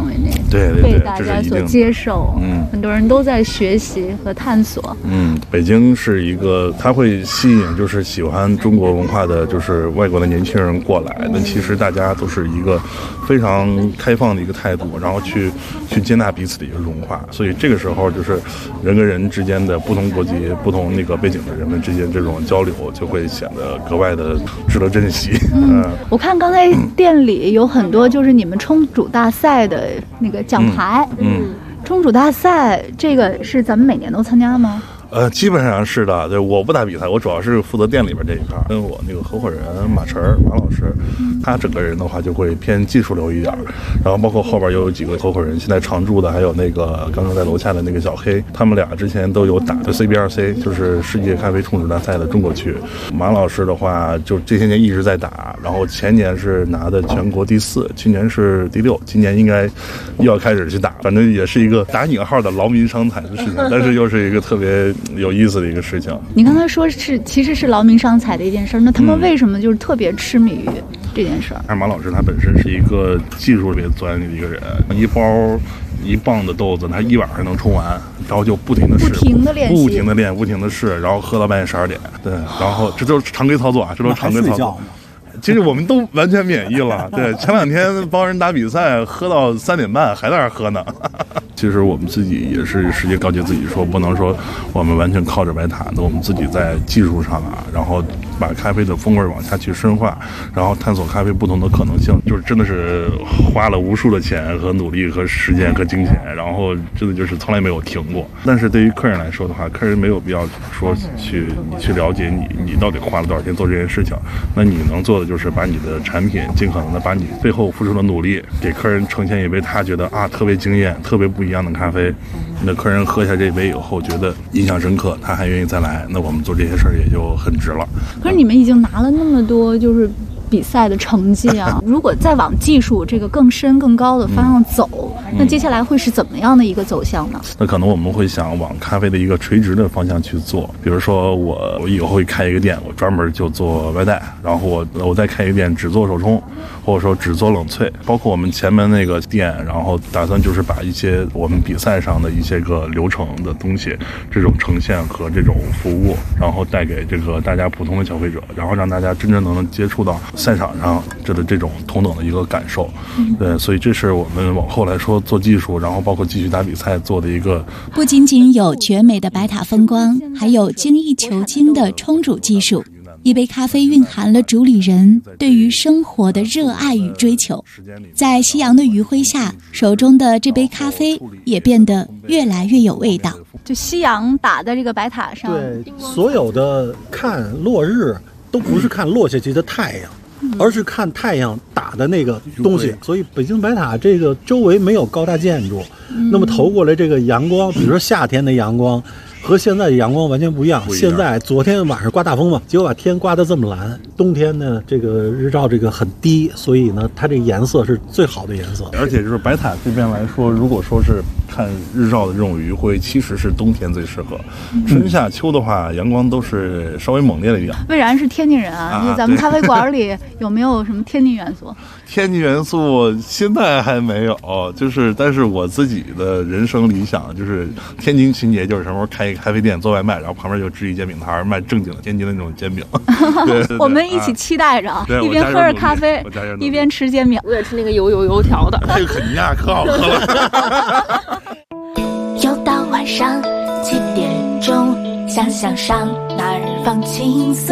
被大家所接受。很多人都在学习和探索。 北京是一个，它会吸引就是喜欢中国文化的，就是外国的年轻人过来。但其实大家都是一个非常开放的一个态度，然后去接纳彼此的一个融化。所以这个时候，就是人跟人之间的不同国籍、不同那个背景的人们之间这种交流，就会显得格外的值得珍惜。 我看刚才店里有很多就是你们冲煮大赛的那个奖牌。冲煮大赛这个是咱们每年都参加吗？ 基本上是的。对，我不打比赛，我主要是负责店里边这一块，跟我那个合伙人马老师，他整个人的话就会偏技术流一点，然后包括后边又有几个合伙人，现在常驻的还有那个刚刚在楼下的那个小黑，他们俩之前都有打的 CBRC， 就是世界咖啡冲煮大赛的中国区。马老师的话就这些年一直在打，然后前年是拿的全国第4，去年是第6，今年应该又要开始去打，反正也是一个打引号的劳民伤财的事情，但是又是一个特别有意思的一个事情。 你刚才说其实是劳民伤财的一件事，那他们为什么就是特别痴迷于这件事？ 马老师他本身是一个技术特别钻的一个人，一磅的豆子他一晚上能冲完，然后就不停的试，不停的练，不停的试，然后喝到半夜12点。对，然后这都是常规操作啊，这都是常规操作。其实我们都完全免疫了。对，前2天帮人打比赛，喝到3点半还在那儿喝呢。其实我们自己也是时间告诫自己说，不能说我们完全靠着白塔，那我们自己在技术上啊，然后把咖啡的风味往下去深化，然后探索咖啡不同的可能性，就是真的是花了无数的钱和努力和时间和金钱，然后真的就是从来没有停过。但是对于客人来说的话，客人没有必要说去了解你到底花了多少钱做这件事情，那你能做的就是把你的产品尽可能的把你背后付出的努力给客人呈现一杯他觉得特别惊艳、特别不一样的咖啡。那客人喝下这杯以后觉得印象深刻，他还愿意再来，那我们做这些事儿也就很值了。 可是你们已经拿了那么多就是比赛的成绩啊，如果再往技术这个更深更高的方向走，那接下来会是怎么样的一个走向呢？ 那可能我们会想往咖啡的一个垂直的方向去做，比如说我以后会开一个店，我专门就做外带，然后我再开一个店只做手冲，或者说只做冷萃，包括我们前面那个店，然后打算就是把一些我们比赛上的一些个流程的东西，这种呈现和这种服务，然后带给这个大家普通的消费者，然后让大家真正能接触到赛场上这种同等的一个感受。对，所以这是我们往后来说做技术，然后包括继续打比赛做的一个。 不仅仅有绝美的白塔风光，还有精益求精的冲煮技术。一杯咖啡蕴含了主理人对于生活的热爱与追求，在夕阳的余晖下，手中的这杯咖啡也变得越来越有味道。 就夕阳打在这个白塔上， 对，所有的看落日都不是看落下去的太阳，而是看太阳打的那个东西。所以北京白塔这个周围没有高大建筑，那么投过来这个阳光，比如说夏天的阳光和现在的阳光完全不一样。现在昨天晚上刮大风嘛，结果把天刮得这么蓝。冬天呢，这个日照这个很低，所以呢，它这个颜色是最好的颜色。 而且就是白塔这边来说，如果说是看日照的这种余晖，其实是冬天最适合。春夏秋的话，阳光都是稍微猛烈了一点。 魏然是天津人啊，就咱们咖啡馆里有没有什么天津元素？ 天津元素现在还没有，就是但是我自己的人生理想就是天津情节，就是什么时候开一个咖啡店做外卖，然后旁边就支一煎饼摊卖正经的天津的那种煎饼。对， 我们一起期待着，一边喝着咖啡，一边吃煎饼。 我也吃那个油条的， 那个肯尼亚可好喝了。 又到晚上7点钟，想上哪儿放轻松。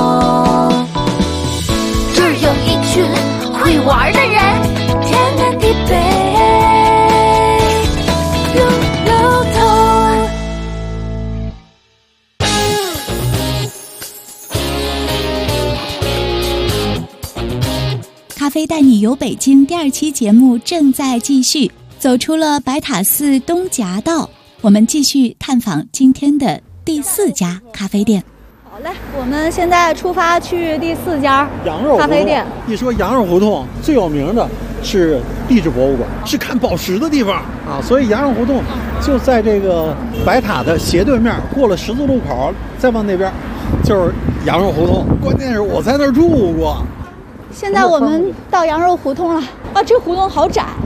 这儿有一群会玩的人，天南地北，路通。 咖啡带你游北京第2期节目正在继续，走出了白塔寺东夹道，我们继续探访今天的第4家咖啡店。 好嘞，我们现在出发去第4家咖啡店。 一说羊肉胡同，最有名的是地质博物馆，是看宝石的地方啊，所以羊肉胡同就在这个白塔的斜对面，过了十字路口，再往那边就是羊肉胡同。关键是我在那儿住过。 现在我们到羊肉胡同了啊，这胡同好窄。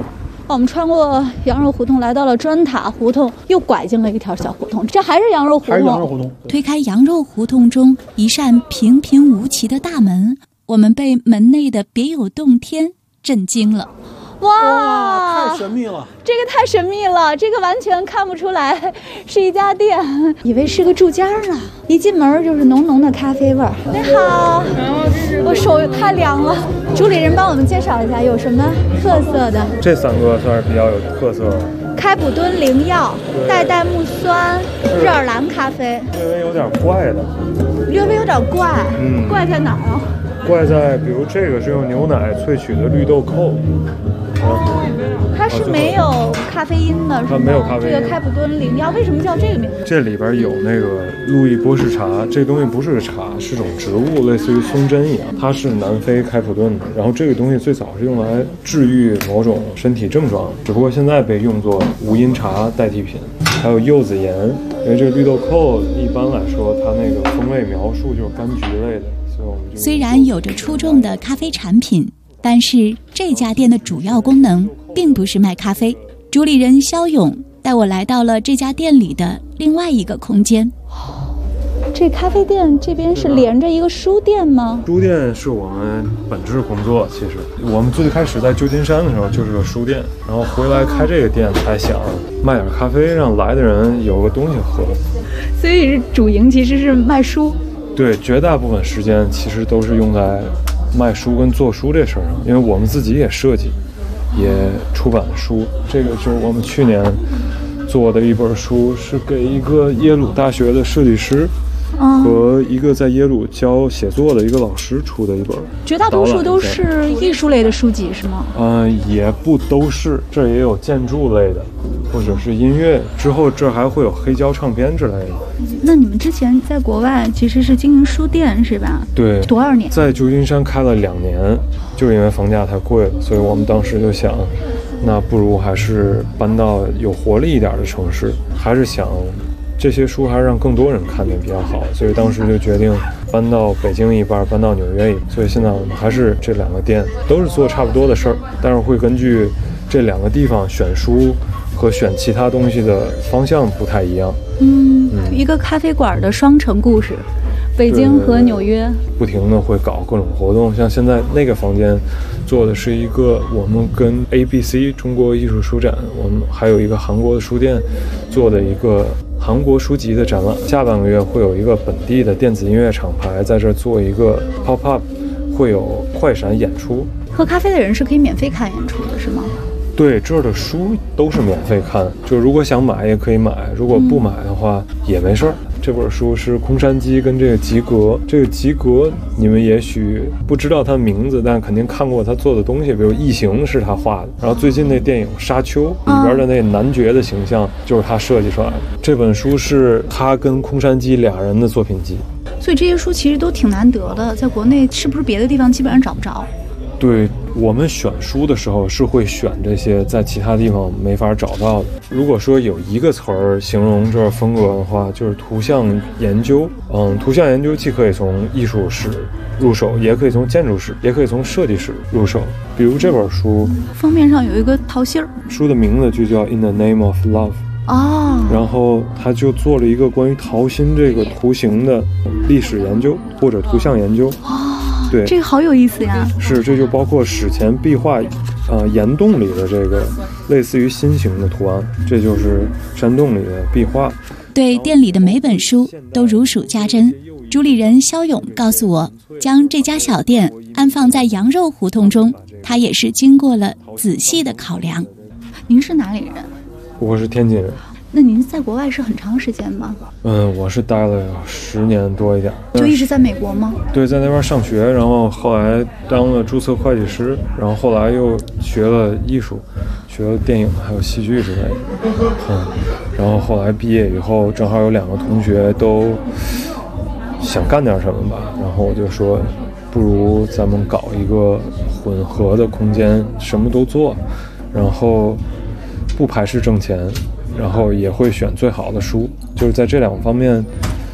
我们穿过羊肉胡同，来到了砖塔胡同，又拐进了一条小胡同。这还是羊肉胡同？ 还是羊肉胡同。 推开羊肉胡同中一扇平平无奇的大门，我们被门内的别有洞天震惊了。 哇，太神秘了！ 这个太神秘了，这个完全看不出来是一家店，以为是个住家呢。一进门就是浓浓的咖啡味儿。你好，我手太凉了。主理人帮我们介绍一下有什么特色的？ 这3个算是比较有特色的。 开普敦灵药、代代木酸、日尔兰咖啡， 略微有点怪的。 略微有点怪，怪在哪儿啊？ 怪在比如这个是用牛奶萃取的绿豆蔻。 它是没有咖啡因的，是吗？ 它没有咖啡因。 这个开普敦灵药为什么叫这个名字？ 这里边有那个路易波士茶，这东西不是茶，是种植物，类似于松针一样。它是南非开普敦的，然后这个东西最早是用来治愈某种身体症状，只不过现在被用作无因茶代替品。还有柚子盐，因为这个绿豆蔻一般来说它那个风味描述就是柑橘类的，所以我们就虽然有着出众的咖啡产品，但是这家店的主要功能并不是卖咖啡。主理人肖勇带我来到了这家店里的另外一个空间。 这咖啡店这边是连着一个书店吗？ 书店是我们本质工作，其实我们最开始在旧金山的时候就是个书店，然后回来开这个店才想卖点咖啡，让来的人有个东西喝。 所以主营其实是卖书。 对，绝大部分时间其实都是用在卖书跟做书这事儿上，因为我们自己也设计也出版书。这个就是我们去年做的一本书，是给一个耶鲁大学的设计师和一个在耶鲁教写作的一个老师出的一本。 绝大多数都是艺术类的书籍是吗？ 也不都是，这也有建筑类的，或者是音乐，之后这还会有黑胶唱片之类的。 那你们之前在国外其实是经营书店是吧？ 对， 多少年？ 在旧金山开了2年，就因为房价太贵了，所以我们当时就想，那不如还是搬到有活力一点的城市，还是想这些书还是让更多人看见比较好，所以当时就决定搬到北京一半，搬到纽约一半。所以现在我们还是这2个店都是做差不多的事儿，但是会根据这2个地方选书和选其他东西的方向不太一样。 一个咖啡馆的双城故事，北京和纽约不停的会搞各种活动，像现在那个房间做的是一个我们跟 ABC 中国艺术书展，我们还有一个韩国的书店做的一个韩国书籍的展览。下半个月会有一个本地的电子音乐厂牌在这做一个 pop up， 会有快闪演出。 喝咖啡的人是可以免费看演出的是吗？ 对，这儿的书都是免费看，就如果想买也可以买，如果不买的话也没事儿。这本书是空山鸡跟这个吉格，这个吉格你们也许不知道他名字，但肯定看过他做的东西，比如《异形》是他画的，然后最近那电影《沙丘》里边的那男爵的形象就是他设计出来的。这本书是他跟空山鸡2人的作品集。 所以这些书其实都挺难得的，在国内是不是别的地方基本上找不着？ 对，我们选书的时候是会选这些在其他地方没法找到的。如果说有一个词儿形容这风格的话，就是图像研究。图像研究既可以从艺术史入手，也可以从建筑史，也可以从设计史入手。比如这本书封面上有一个桃心儿， 书的名字就叫 In the Name of Love。然后他就做了一个关于桃心这个图形的历史研究或者图像研究。对， 这个好有意思呀！ 是，这就包括史前壁画，岩洞里的这个类似于心形的图案，这就是山洞里的壁画。 对店里的每本书都如数家珍。主理人肖勇告诉我，将这家小店安放在羊肉胡同中，他也是经过了仔细的考量。 您是哪里人？ 我是天津人。 那您在国外是很长时间吗？ 我是待了10年多一点。 就一直在美国吗？ 对，在那边上学，然后后来当了注册会计师，然后后来又学了艺术，学了电影还有戏剧之类的。然后后来毕业以后，正好有2个同学都想干点什么吧，然后我就说，不如咱们搞一个混合的空间，什么都做，然后不排斥挣钱。然后也会选最好的书，就是在这2方面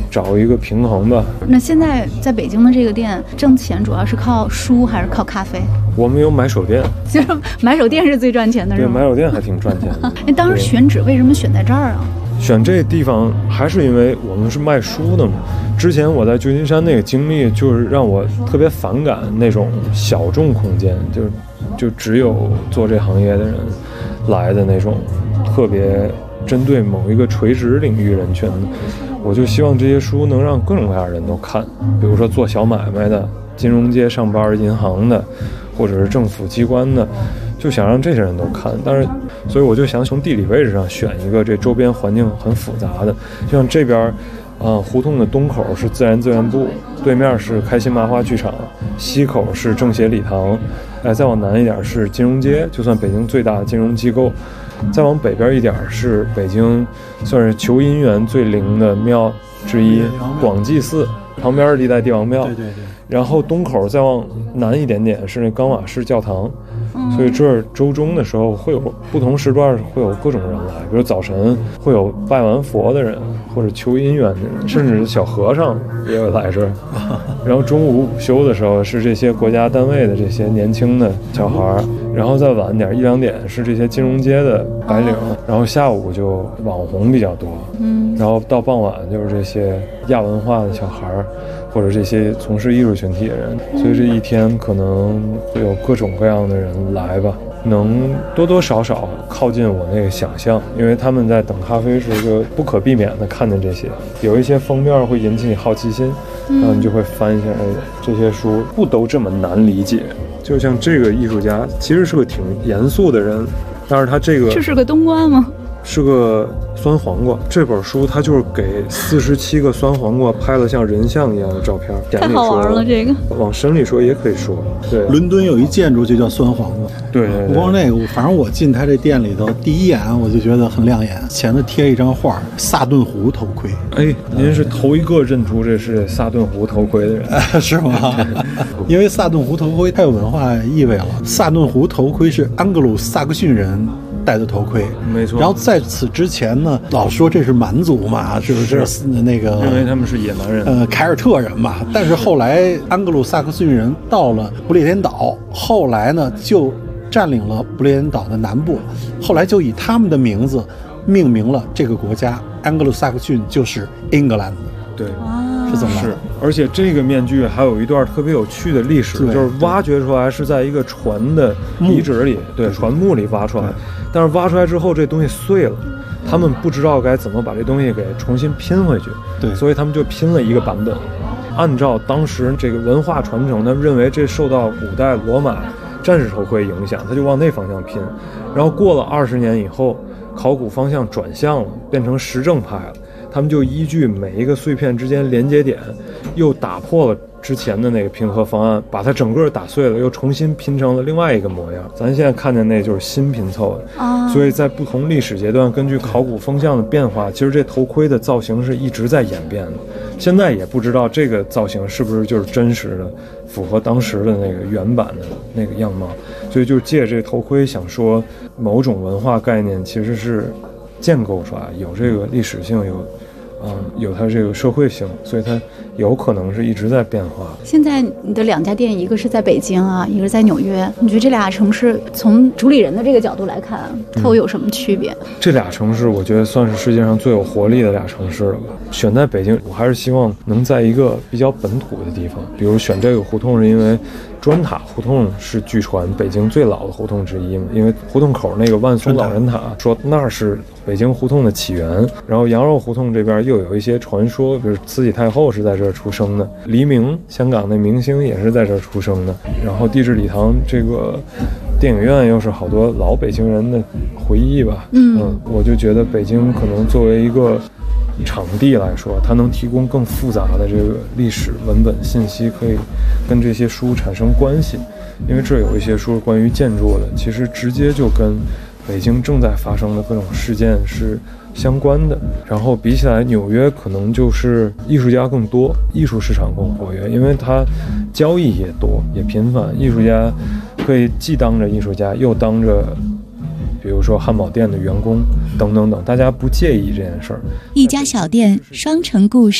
找一个平衡吧。 那现在在北京的这个店挣钱主要是靠书还是靠咖啡？ 我们有买手店， 就是买手店是最赚钱的，是对， 吗？ 买手店还挺赚钱的。 那当时选址为什么选在这儿啊？ 选这地方还是因为我们是卖书的嘛。之前我在旧金山那个经历，就是让我特别反感那种小众空间，就只有做这行业的人来的那种特别针对某一个垂直领域人群的。我就希望这些书能让各种各样的人都看，比如说做小买卖的、金融街上班、银行的，或者是政府机关的，就想让这些人都看。但是，所以我就想从地理位置上选一个这周边环境很复杂的，就像这边，胡同的东口是自然资源部，对面是开心麻花剧场，西口是政协礼堂，再往南一点是金融街，就算北京最大的金融机构。再往北边一点是北京算是求姻缘最灵的庙之一广济寺，旁边是历代帝王庙。对。然后东口再往南一点点是那冈瓦市教堂。所以这儿周中的时候会有不同时段会有各种人来，比如早晨会有拜完佛的人，或者求姻缘的人，甚至小和尚也有来这儿。然后中午午休的时候是这些国家单位的这些年轻的小孩，然后再晚点1-2点是这些金融街的白领，然后下午就网红比较多，然后到傍晚就是这些亚文化的小孩或者这些从事艺术群体的人。所以这一天可能会有各种各样的人来吧，能多多少少靠近我那个想象，因为他们在等咖啡时就不可避免的看见这些，有一些封面会引起你好奇心，然后你就会翻一下，这些书不都这么难理解。就像这个艺术家其实是个挺严肃的人，但是他这是个冬瓜吗？ 是个酸黄瓜。这本书他就是给47个酸黄瓜拍了像人像一样的照片。 太好玩了，这个往深里说也可以说，对。 伦敦有一建筑就叫酸黄瓜， 对。 不光那个，反正我进他这店里头，第一眼我就觉得很亮眼，前头贴一张画，萨顿湖头盔。 哎，您是头一个认出这是萨顿湖头盔的人， 是吗？因为萨顿湖头盔太有文化意味了。萨顿湖头盔是安格鲁萨克逊人戴的头盔， 没错。 然后在此之前呢，老说这是蛮族嘛，是不是？那个认为他们是野蛮人， 凯尔特人嘛。但是后来安格鲁萨克逊人到了不列颠岛，后来呢就占领了不列颠岛的南部，后来就以他们的名字命名了这个国家。安格鲁萨克逊就是英格兰的， 对。 是怎么来的？ 是，而且这个面具还有一段特别有趣的历史，就是挖掘出来是在一个船的遗址里，对，船墓里挖出来，但是挖出来之后这东西碎了，他们不知道该怎么把这东西给重新拼回去， 对， 所以他们就拼了一个版本。按照当时这个文化传承，他们认为这受到古代罗马战士头盔影响，他就往那方向拼。然后过了20年以后，考古方向转向了，变成实证派了。他们就依据每一个碎片之间连接点，又打破了之前的那个拼合方案，把它整个打碎了，又重新拼成了另外一个模样。咱现在看见那就是新拼凑的，所以在不同历史阶段，根据考古风向的变化，其实这头盔的造型是一直在演变的。现在也不知道这个造型是不是就是真实的，符合当时的那个原版的那个样貌。所以就借这头盔想说，某种文化概念其实是建构出来，有这个历史性，有它这个社会性，所以它有可能是一直在变化。 现在你的2家店，一个是在北京啊，一个是在纽约，你觉得这俩城市从主理人的这个角度来看，它会有什么区别？ 这俩城市我觉得算是世界上最有活力的俩城市了吧。选在北京，我还是希望能在一个比较本土的地方，比如选这个胡同是因为砖塔胡同是据传北京最老的胡同之一嘛，因为胡同口那个万松老人塔说那是北京胡同的起源。然后羊肉胡同这边又有一些传说，比如慈禧太后是在这儿出生的，黎明香港那明星也是在这儿出生的。然后地质礼堂这个电影院又是好多老北京人的回忆吧。我就觉得北京可能作为一个场地来说，它能提供更复杂的这个历史文本信息，可以跟这些书产生关系。因为这有一些书是关于建筑的，其实直接就跟北京正在发生的各种事件是相关的。然后比起来纽约可能就是艺术家更多，艺术市场更活跃，因为它交易也多也频繁，艺术家可以既当着艺术家又当着比如说汉堡店的员工等等等，大家不介意这件事儿。 一家小店，双城故事。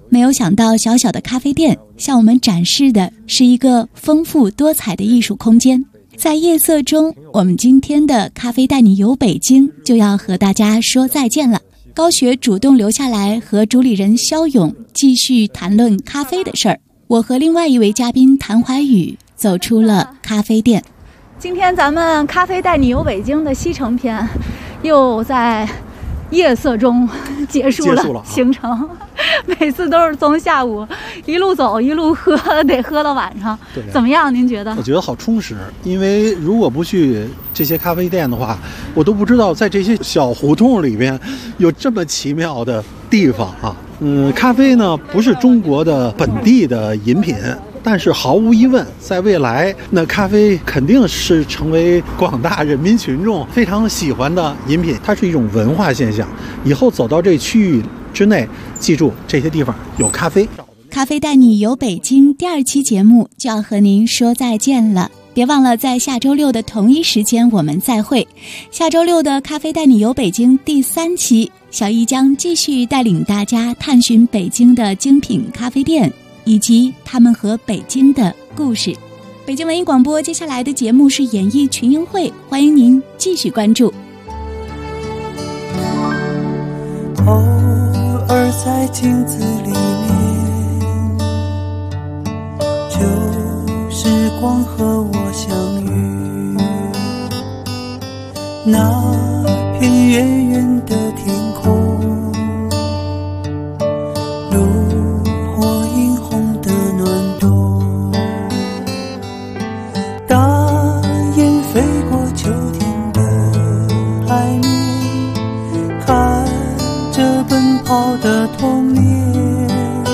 没有想到小小的咖啡店向我们展示的是一个丰富多彩的艺术空间。在夜色中，我们今天的咖啡带你游北京就要和大家说再见了。高雪主动留下来和主理人肖勇继续谈论咖啡的事儿，我和另外一位嘉宾谭怀宇走出了咖啡店。 今天咱们咖啡带你游北京的西城篇又在夜色中结束了行程，每次都是从下午一路走一路喝，得喝到晚上。怎么样？您觉得？ 我觉得好充实，因为如果不去这些咖啡店的话，我都不知道在这些小胡同里边有这么奇妙的地方啊。咖啡呢不是中国的本地的饮品，但是毫无疑问，在未来，那咖啡肯定是成为广大人民群众非常喜欢的饮品。它是一种文化现象。以后走到这区域之内，记住这些地方有咖啡。 咖啡带你游北京第2期节目就要和您说再见了。别忘了在下周6的同一时间我们再会。下周6的咖啡带你游北京第3期，小易将继续带领大家探寻北京的精品咖啡店以及他们和北京的故事。北京文艺广播接下来的节目是演艺群英会，欢迎您继续关注。 偶尔在镜子里面，旧时光和我相遇，那片远远的天空，炉火映红的暖冬，大雁飞过秋天的海面，看着奔跑的童年，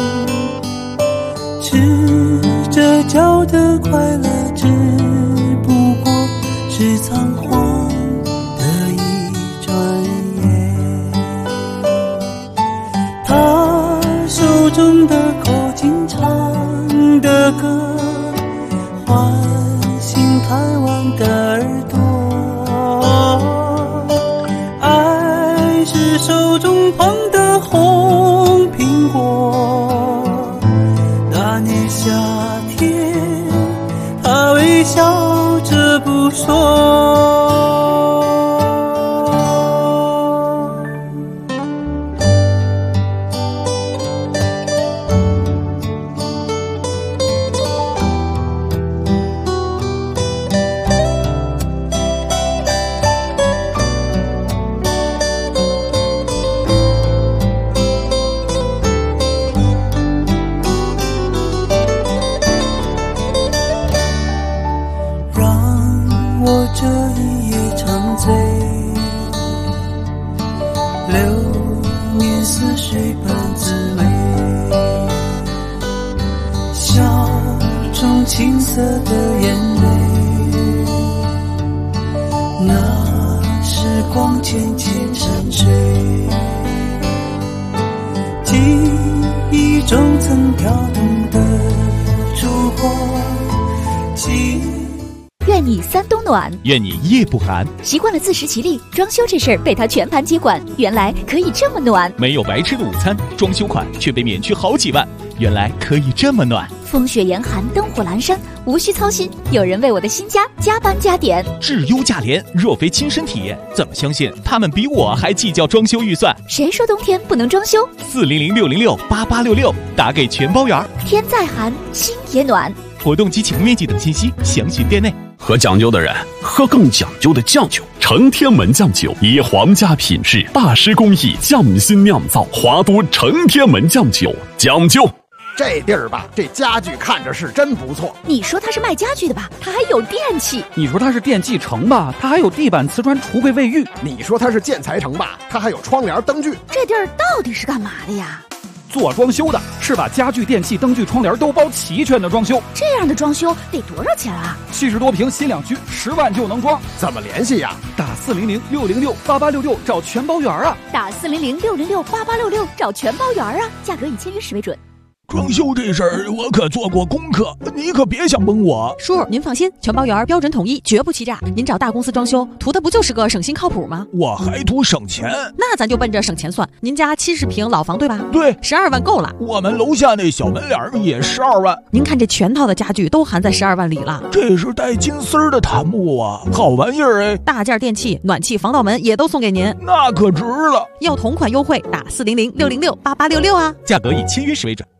赤着脚的快乐只不过是仓皇的一转眼，他手中的口琴唱的歌唤醒贪玩的耳朵，爱是手中捧的红苹果，那年夏天他微笑着不说。青色的眼泪，那时光渐渐沉睡，记忆中曾跳动的烛光， 愿你3冬暖， 愿你夜不寒。 习惯了自食其力，装修这事儿被他全盘接管，原来可以这么暖。 没有白吃的午餐，装修款却被免去好几万，原来可以这么暖。 风雪严寒，灯火阑珊，无需操心，有人为我的新家加班加点。 质优价廉，若非亲身体验，怎么相信他们比我还计较装修预算？ 谁说冬天不能装修 ？400-606-8866，打给全包圆。 天再寒，心也暖。 活动及启动面积等信息，详询店内。 喝讲究的人喝更讲究的酱酒，承天门酱酒以皇家品质、大师工艺匠心酿造，华都承天门酱酒讲究。 这地儿吧，这家具看着是真不错。 你说它是卖家具的吧，它还有电器。 你说它是电器城吧，它还有地板、瓷砖、橱柜、卫浴。 你说它是建材城吧，它还有窗帘、灯具。 这地儿到底是干嘛的呀？ 做装修的，是把家具、电器、灯具、窗帘都包齐全的装修。 这样的装修得多少钱啊 ？70多平新两居，10万就能装。 怎么联系呀？ 打400-606-8866找全包圆啊！ 打400-606-8866找全包圆啊！价格以签约时为准。 装修这事儿我可做过功课，你可别想蒙我。 叔，您放心，全包圆，标准统一，绝不欺诈。您找大公司装修，图的不就是个省心靠谱吗？ 我还图省钱， 那咱就奔着省钱算。您家70平老房对吧？ 对 ，12万够了。 我们楼下那小门脸也12万。 您看这全套的家具都含在12万里了。 这是带金丝儿的檀木啊，好玩意儿哎！ 大件电器、暖气、防盗门也都送给您， 那可值了。 要同款优惠，打400-606-8866啊， 价格以签约时为准。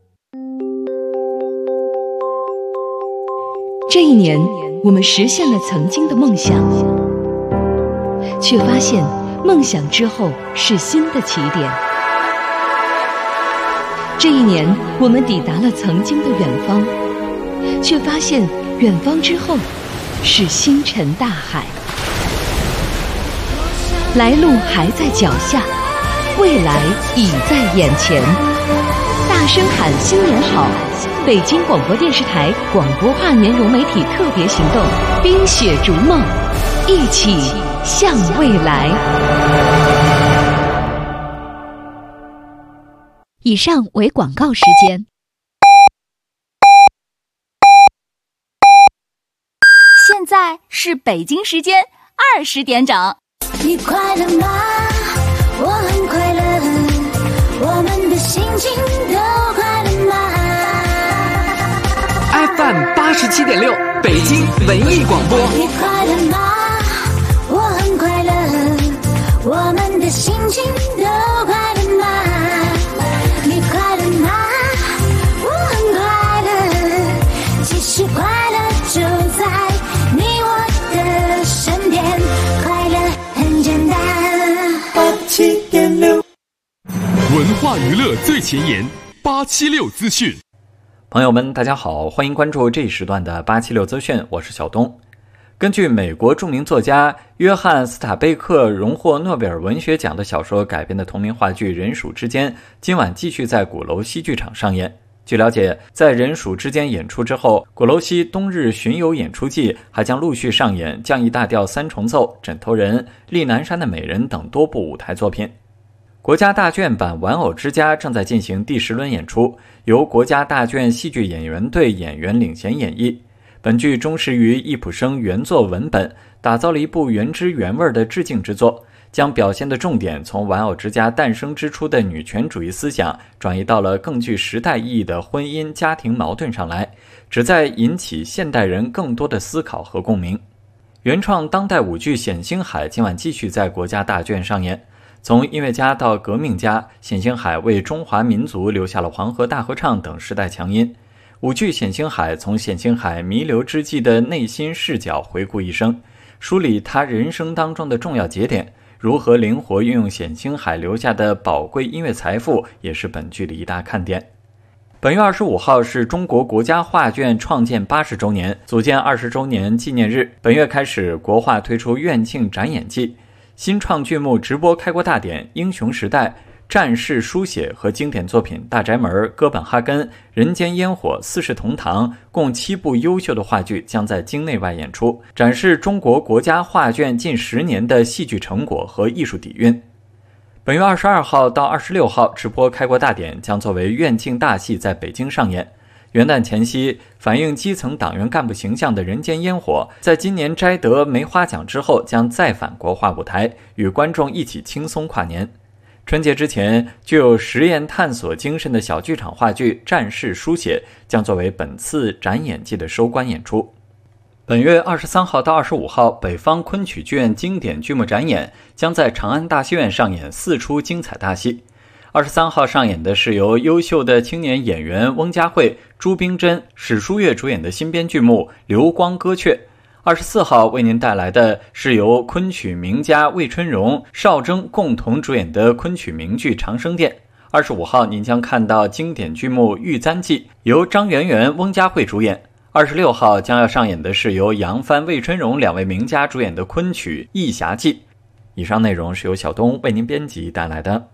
这一年，我们实现了曾经的梦想，却发现梦想之后是新的起点。这一年，我们抵达了曾经的远方，却发现远方之后是星辰大海。来路还在脚下，未来已在眼前。大声喊新年好！北京广播电视台广播跨年融媒体特别行动，冰雪逐梦，一起向未来。 以上为广告时间。现在是北京时间20点整。 你快乐吗？我很快乐，我们的心情都快乐吗？ FM 87.6，北京文艺广播。 你快乐吗？我很快乐，我们的心情都快乐吗？你快乐吗？我很快乐，其实快乐就在你我的身边，快乐很简单。87.6， 文化娱乐最前沿，876资讯。 朋友们，大家好，欢迎关注这一时段的876资讯，我是小东。根据美国著名作家约翰·斯塔贝克荣获诺贝尔文学奖的小说改编的同名话剧《人鼠之间》，今晚继续在鼓楼西剧场上演。据了解，在《人鼠之间》演出之后，鼓楼西冬日巡游演出季还将陆续上演《降 E 大调三重奏》、《枕头人》、《丽南山的美人》等多部舞台作品。国家大剧院版《玩偶之家》正在进行第10轮演出，由国家大剧院戏剧演员队演员领衔演绎。本剧忠实于易卜生原作文本，打造了一部原汁原味的致敬之作，将表现的重点从玩偶之家诞生之初的女权主义思想转移到了更具时代意义的婚姻家庭矛盾上来，旨在引起现代人更多的思考和共鸣。原创当代舞剧《冼星海》今晚继续在国家大剧院上演。从音乐家到革命家，冼星海为中华民族留下了黄河大合唱等时代强音。舞剧《冼星海》从冼星海弥留之际的内心视角回顾一生，梳理他人生当中的重要节点，如何灵活运用冼星海留下的宝贵音乐财富，也是本剧的一大看点。本月25号是中国国家画卷创建80周年，组建20周年纪念日。本月开始，国画推出院庆展演季。新创剧目直播开国大典、英雄时代、战士书写和经典作品《大宅门》、哥本哈根、人间烟火、四世同堂共7部优秀的话剧将在京内外演出，展示中国国家画卷近10年的戏剧成果和艺术底蕴。本月22号到26号直播开国大典将作为院庆大戏在北京上演。元旦前夕，反映基层党员干部形象的人间烟火，在今年摘得梅花奖之后，将再返国画舞台，与观众一起轻松跨年。春节之前，具有实验探索精神的小剧场话剧《战士书写》将作为本次展演季的收官演出。本月23号到25号，北方昆曲剧院经典剧目展演将在长安大戏院上演4出精彩大戏。23号上演的是由优秀的青年演员翁佳慧、朱冰珍、史书月主演的新编剧目《流光歌阙》。24号为您带来的是由昆曲名家魏春荣、邵征共同主演的昆曲名剧《长生殿》。25号您将看到经典剧目《玉簪记》，由张圆圆、翁佳慧主演。26号将要上演的是由杨帆、魏春荣2位名家主演的昆曲《义侠记》。以上内容是由小东为您编辑带来的。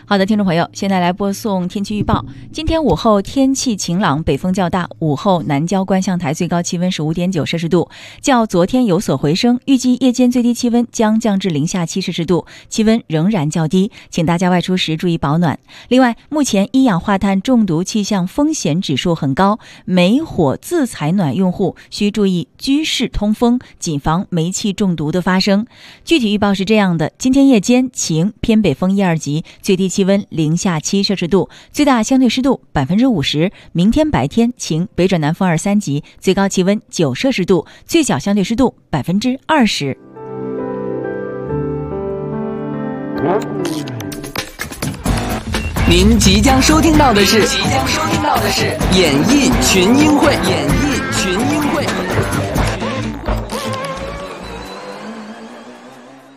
好的，听众朋友，现在来播送天气预报。今天午后天气晴朗，北风较大，午后南郊观象台最高气温是5.9摄氏度，较昨天有所回升，预计夜间最低气温将降至零下7摄氏度，气温仍然较低，请大家外出时注意保暖。另外，目前一氧化碳中毒气象风险指数很高，煤火自采暖用户需注意居室通风，谨防煤气中毒的发生。具体预报是这样的：今天夜间晴，偏北风1、2级，最低气温零下7摄氏度，最大相对湿度50%。明天白天晴，北转南风2、3级，最高气温9摄氏度，最小相对湿度20%。 您即将收听到的是演艺群英会。